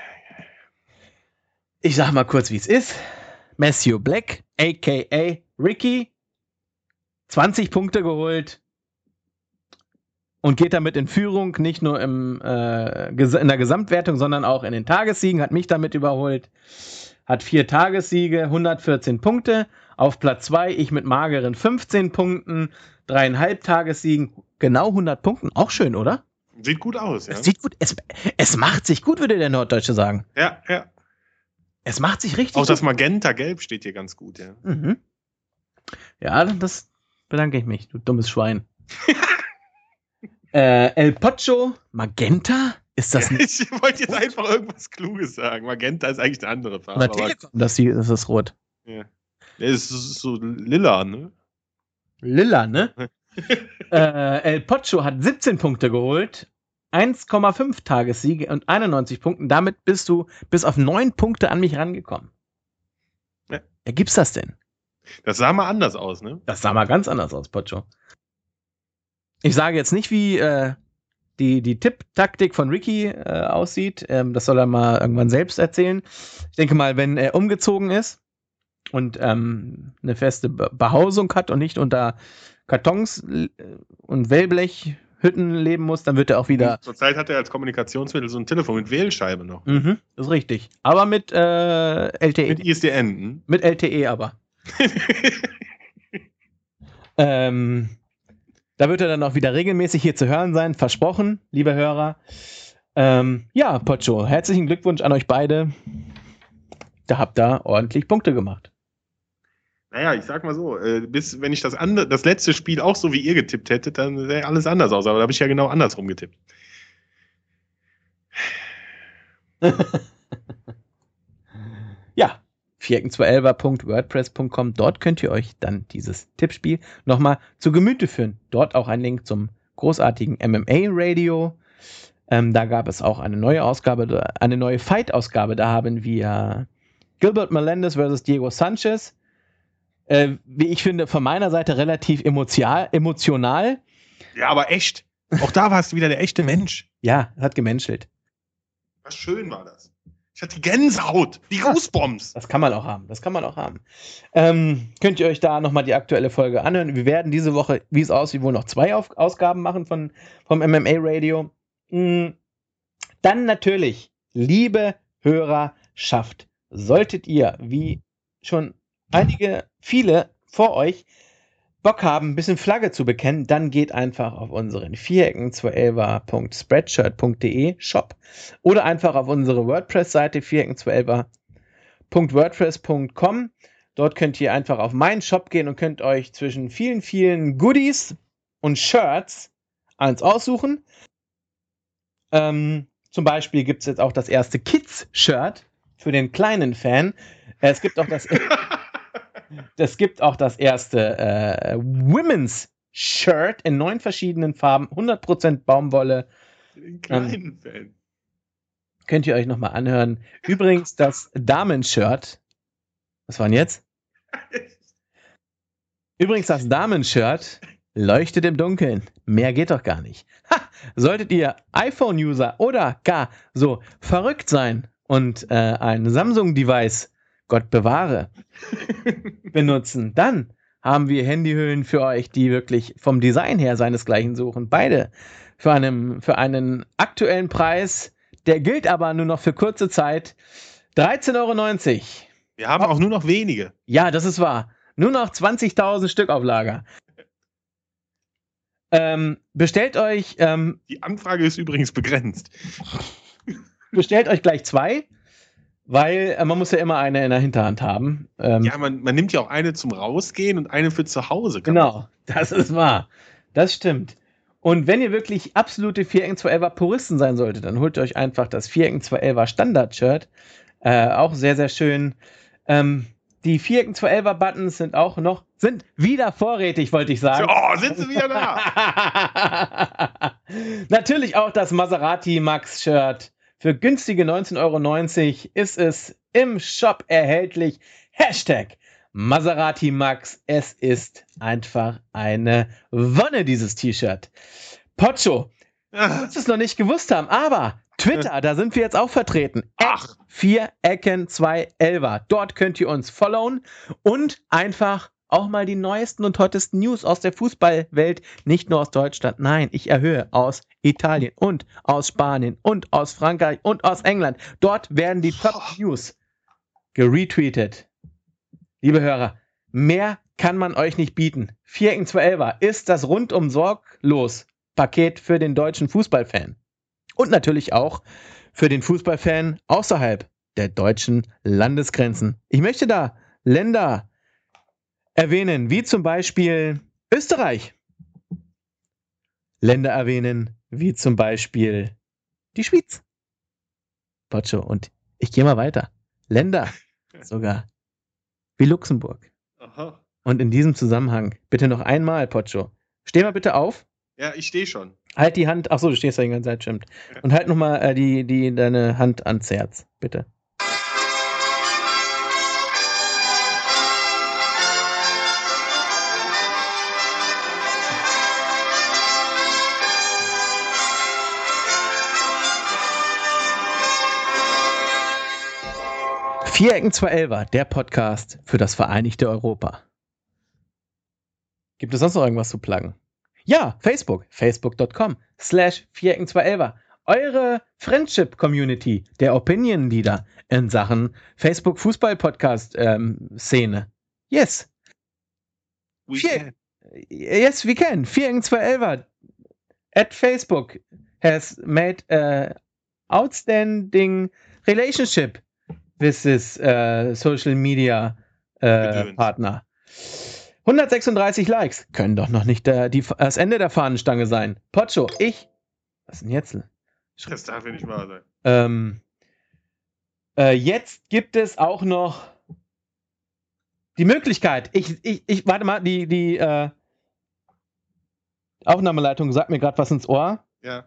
Ich sag mal kurz, wie es ist. Matthew Black, a.k.a. Ricky, 20 Punkte geholt und geht damit in Führung, nicht nur in der Gesamtwertung, sondern auch in den Tagessiegen, hat mich damit überholt, hat 4 Tagessiege, 114 Punkte, auf Platz 2, ich mit mageren 15 Punkten, 3,5 Tagessiegen, genau 100 Punkten, auch schön, oder? Sieht gut aus, ja. Es sieht gut, es macht sich gut, würde der Norddeutsche sagen. Ja. Es macht sich richtig Auch gut. das Magenta-Gelb steht hier ganz gut, ja. Mhm. Ja, das bedanke ich mich, du dummes Schwein. El Pocho, Magenta? Ist das nicht? Ich wollte jetzt einfach irgendwas Kluges sagen. Magenta ist eigentlich eine andere Farbe. Oder Telekom? Das ist rot. Ja. Es ist so lila, ne? Lila, ne? El Pocho hat 17 Punkte geholt, 1,5 Tagessiege und 91 Punkten. Damit bist du bis auf 9 Punkte an mich rangekommen. Ja. Ja, gibt's das denn? Das sah mal anders aus, ne? Das sah mal ganz anders aus, Pocho. Ich sage jetzt nicht, wie die Tipp-Taktik von Ricky aussieht. Das soll er mal irgendwann selbst erzählen. Ich denke mal, wenn er umgezogen ist und eine feste Behausung hat und nicht unter Kartons und Wellblechhütten leben muss, dann wird er auch wieder... Zurzeit hat er als Kommunikationsmittel so ein Telefon mit Wählscheibe noch. Mhm, ist richtig. Aber mit LTE. Mit ISDN. Hm? Mit LTE aber. Da wird er dann auch wieder regelmäßig hier zu hören sein, versprochen, liebe Hörer. Ja, Pocho, herzlichen Glückwunsch an euch beide. Da habt ihr ordentlich Punkte gemacht. Naja, ich sag mal so, wenn ich das letzte Spiel auch so wie ihr getippt hättet, dann sähe alles anders aus. Aber da habe ich ja genau andersrum getippt. Ja, vierecken211.wordpress.com. Dort könnt ihr euch dann dieses Tippspiel nochmal zu Gemüte führen. Dort auch ein Link zum großartigen MMA-Radio. Da gab es auch eine neue Ausgabe, eine neue Fight-Ausgabe. Da haben wir Gilbert Melendez versus Diego Sanchez. Wie ich finde, von meiner Seite relativ emotional. Ja, aber echt. Auch da warst du wieder der echte Mensch. Ja, hat gemenschelt. Was schön war das. Ich hatte die Gänsehaut, die Goosebumps. Das kann man auch haben. Könnt ihr euch da nochmal die aktuelle Folge anhören. Wir werden diese Woche, wie es aussieht, wohl noch 2 Ausgaben machen vom MMA Radio. Dann natürlich, liebe Hörerschaft, solltet ihr, wie schon viele vor euch, Bock haben, ein bisschen Flagge zu bekennen, dann geht einfach auf unseren vierecken211.spreadshirt.de Shop oder einfach auf unsere WordPress-Seite vierecken211.wordpress.com. Dort könnt ihr einfach auf meinen Shop gehen und könnt euch zwischen vielen, vielen Goodies und Shirts eins aussuchen. Zum Beispiel gibt es jetzt auch das erste Kids-Shirt für den kleinen Fan. Es gibt auch das erste Women's Shirt in 9 verschiedenen Farben, 100% Baumwolle. Den kleinen Fan. Könnt ihr euch nochmal anhören. Übrigens das Damenshirt. Was war denn jetzt? Übrigens das Damenshirt leuchtet im Dunkeln. Mehr geht doch gar nicht. Solltet ihr iPhone-User oder gar so verrückt sein und ein Samsung-Device, Gott bewahre, benutzen, dann haben wir Handyhüllen für euch, die wirklich vom Design her seinesgleichen suchen. Beide für einen aktuellen Preis, der gilt aber nur noch für kurze Zeit. 13,90 €. Wir haben auch nur noch wenige. Ja, das ist wahr. Nur noch 20.000 Stück auf Lager. Bestellt euch... Die Anfrage ist übrigens begrenzt. Bestellt euch gleich 2. Weil man muss ja immer eine in der Hinterhand haben. Ja, man nimmt ja auch eine zum Rausgehen und eine für zu Hause. Genau, das ist wahr. Das stimmt. Und wenn ihr wirklich absolute 4N211er Puristen sein solltet, dann holt ihr euch einfach das 4N211er Standard-Shirt. Auch sehr, sehr schön. Die 4N211er Buttons sind wieder vorrätig, wollte ich sagen. Oh, sind sie wieder da? Natürlich auch das Maserati Max Shirt. Für günstige 19,90 € ist es im Shop erhältlich. Hashtag Maserati Max. Es ist einfach eine Wonne, dieses T-Shirt. Pocho, du wirst es noch nicht gewusst haben, aber Twitter, da sind wir jetzt auch vertreten. Ach. 4Ecken211er. Dort könnt ihr uns followen und einfach auch mal die neuesten und hottesten News aus der Fußballwelt, nicht nur aus Deutschland. Nein, ich erhöhe aus Italien und aus Spanien und aus Frankreich und aus England. Dort werden die Top-News geretweetet. Liebe Hörer, mehr kann man euch nicht bieten. 4Ecken211er ist das rundum sorglos Paket für den deutschen Fußballfan. Und natürlich auch für den Fußballfan außerhalb der deutschen Landesgrenzen. Ich möchte da Länder erwähnen, wie zum Beispiel Österreich. Länder erwähnen, wie zum Beispiel die Schweiz. Pocho, und ich gehe mal weiter. Länder sogar wie Luxemburg. Aha. Und in diesem Zusammenhang bitte noch einmal, Pocho. Steh mal bitte auf. Ja, ich stehe schon. Halt die Hand, achso, du stehst ja die ganze Zeit, stimmt. Und halt nochmal deine Hand ans Herz, bitte. Vierecken211er, der Podcast für das vereinigte Europa. Gibt es sonst noch irgendwas zu pluggen? Ja, facebook.com/Vierecken211er. Eure Friendship-Community der Opinion Leader in Sachen Facebook-Fußball-Podcast-Szene. Yes. Yes, we can. Vierecken211er at Facebook has made outstanding relationship with this social media Partner. 136 Likes können doch noch nicht das Ende der Fahnenstange sein. Pocho, was ist denn jetzt? Das darf ja nicht wahr sein. Jetzt gibt es auch noch die Möglichkeit. Warte mal, die Aufnahmeleitung sagt mir gerade was ins Ohr. Ja.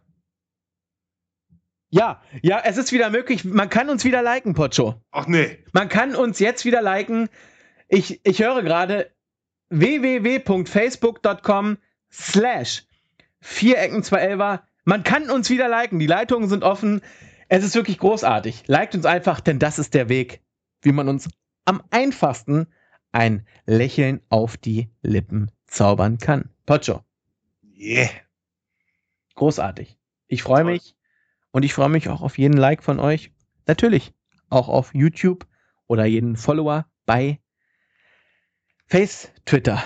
Ja, es ist wieder möglich. Man kann uns wieder liken, Pocho. Ach nee. Man kann uns jetzt wieder liken. Ich höre gerade www.facebook.com/Vierecken211er. Man kann uns wieder liken. Die Leitungen sind offen. Es ist wirklich großartig. Liked uns einfach, denn das ist der Weg, wie man uns am einfachsten ein Lächeln auf die Lippen zaubern kann. Pocho. Yeah. Großartig. Ich freue mich. Und ich freue mich auch auf jeden Like von euch. Natürlich auch auf YouTube oder jeden Follower bei Twitter.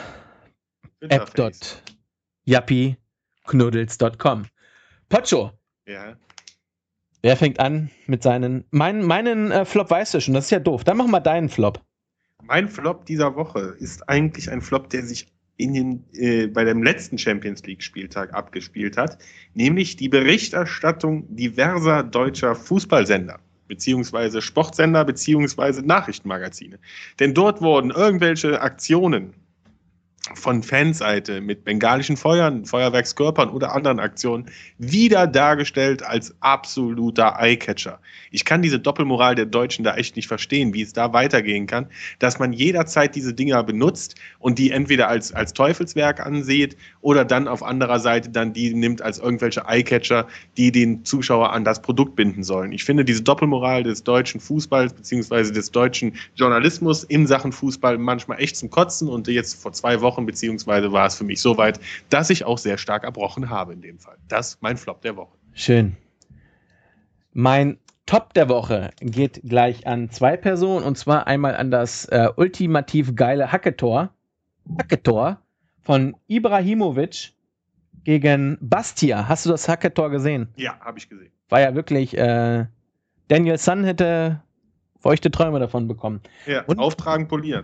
app.yuppie-knuddels.com. Pocho. Ja. Wer fängt an mit meinen Flop weißt du schon, das ist ja doof. Dann mach mal deinen Flop. Mein Flop dieser Woche ist eigentlich ein Flop, der sich bei dem letzten Champions League Spieltag abgespielt hat, nämlich die Berichterstattung diverser deutscher Fußballsender, beziehungsweise Sportsender, beziehungsweise Nachrichtenmagazine. Denn dort wurden irgendwelche Aktionen von Fanseite mit bengalischen Feuern, Feuerwerkskörpern oder anderen Aktionen wieder dargestellt als absoluter Eyecatcher. Ich kann diese Doppelmoral der Deutschen da echt nicht verstehen, wie es da weitergehen kann, dass man jederzeit diese Dinger benutzt und die entweder als Teufelswerk ansieht oder dann auf anderer Seite dann die nimmt als irgendwelche Eyecatcher, die den Zuschauer an das Produkt binden sollen. Ich finde diese Doppelmoral des deutschen Fußballs beziehungsweise des deutschen Journalismus in Sachen Fußball manchmal echt zum Kotzen und jetzt vor 2 Wochen beziehungsweise war es für mich so weit, dass ich auch sehr stark erbrochen habe in dem Fall. Das ist mein Flop der Woche. Schön. Mein Top der Woche geht gleich an 2 Personen und zwar einmal an das ultimativ geile Hacketor von Ibrahimovic gegen Bastia. Hast du das Hacketor gesehen? Ja, habe ich gesehen. War ja wirklich, Daniel Sun hätte feuchte Träume davon bekommen. Ja, und auftragen, polieren.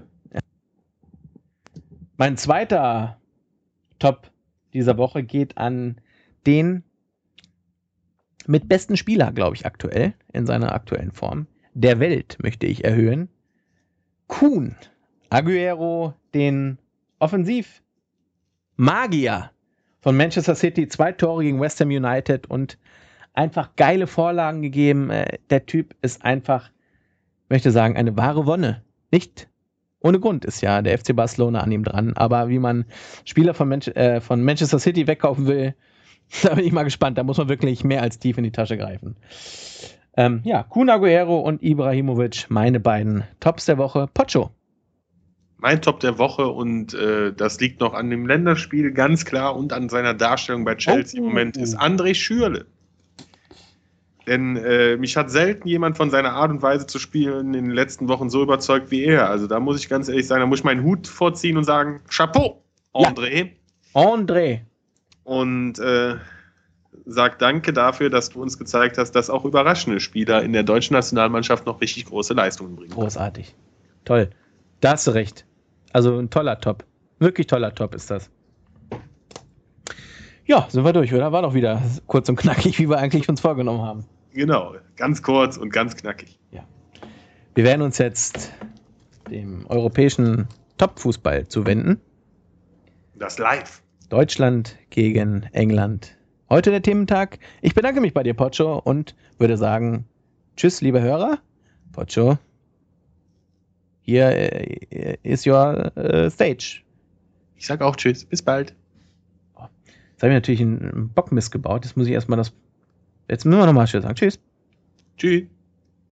Mein zweiter Top dieser Woche geht an den mit besten Spieler, glaube ich, aktuell, in seiner aktuellen Form, der Welt möchte ich erhöhen. Kun Agüero, den Offensivmagier von Manchester City, 2 Tore gegen West Ham United und einfach geile Vorlagen gegeben. Der Typ ist einfach, möchte sagen, eine wahre Wonne. Nicht ohne Grund ist ja der FC Barcelona an ihm dran, aber wie man Spieler von Manchester City wegkaufen will, da bin ich mal gespannt. Da muss man wirklich mehr als tief in die Tasche greifen. Kun Agüero und Ibrahimovic, meine beiden Tops der Woche. Pocho. Mein Top der Woche und das liegt noch an dem Länderspiel, ganz klar, und an seiner Darstellung bei Chelsea im Moment, ist André Schürrle. Denn mich hat selten jemand von seiner Art und Weise zu spielen in den letzten Wochen so überzeugt wie er. Also da muss ich ganz ehrlich sagen, da muss ich meinen Hut vorziehen und sagen, Chapeau, André. Ja. André. Und sag danke dafür, dass du uns gezeigt hast, dass auch überraschende Spieler in der deutschen Nationalmannschaft noch richtig große Leistungen bringen. Großartig. Toll. Da hast du recht. Also ein toller Top. Wirklich toller Top ist das. Ja, sind wir durch, oder? War doch wieder kurz und knackig, wie wir eigentlich uns vorgenommen haben. Genau, ganz kurz und ganz knackig. Ja. Wir werden uns jetzt dem europäischen Top-Fußball zuwenden. Das live. Deutschland gegen England. Heute der Thementag. Ich bedanke mich bei dir, Pocho, und würde sagen, tschüss, liebe Hörer. Pocho, hier ist your stage. Ich sage auch tschüss, bis bald. Jetzt habe ich natürlich einen Bock missgebaut. Jetzt muss ich erstmal jetzt müssen wir nochmal tschüss sagen. Tschüss. Tschüss.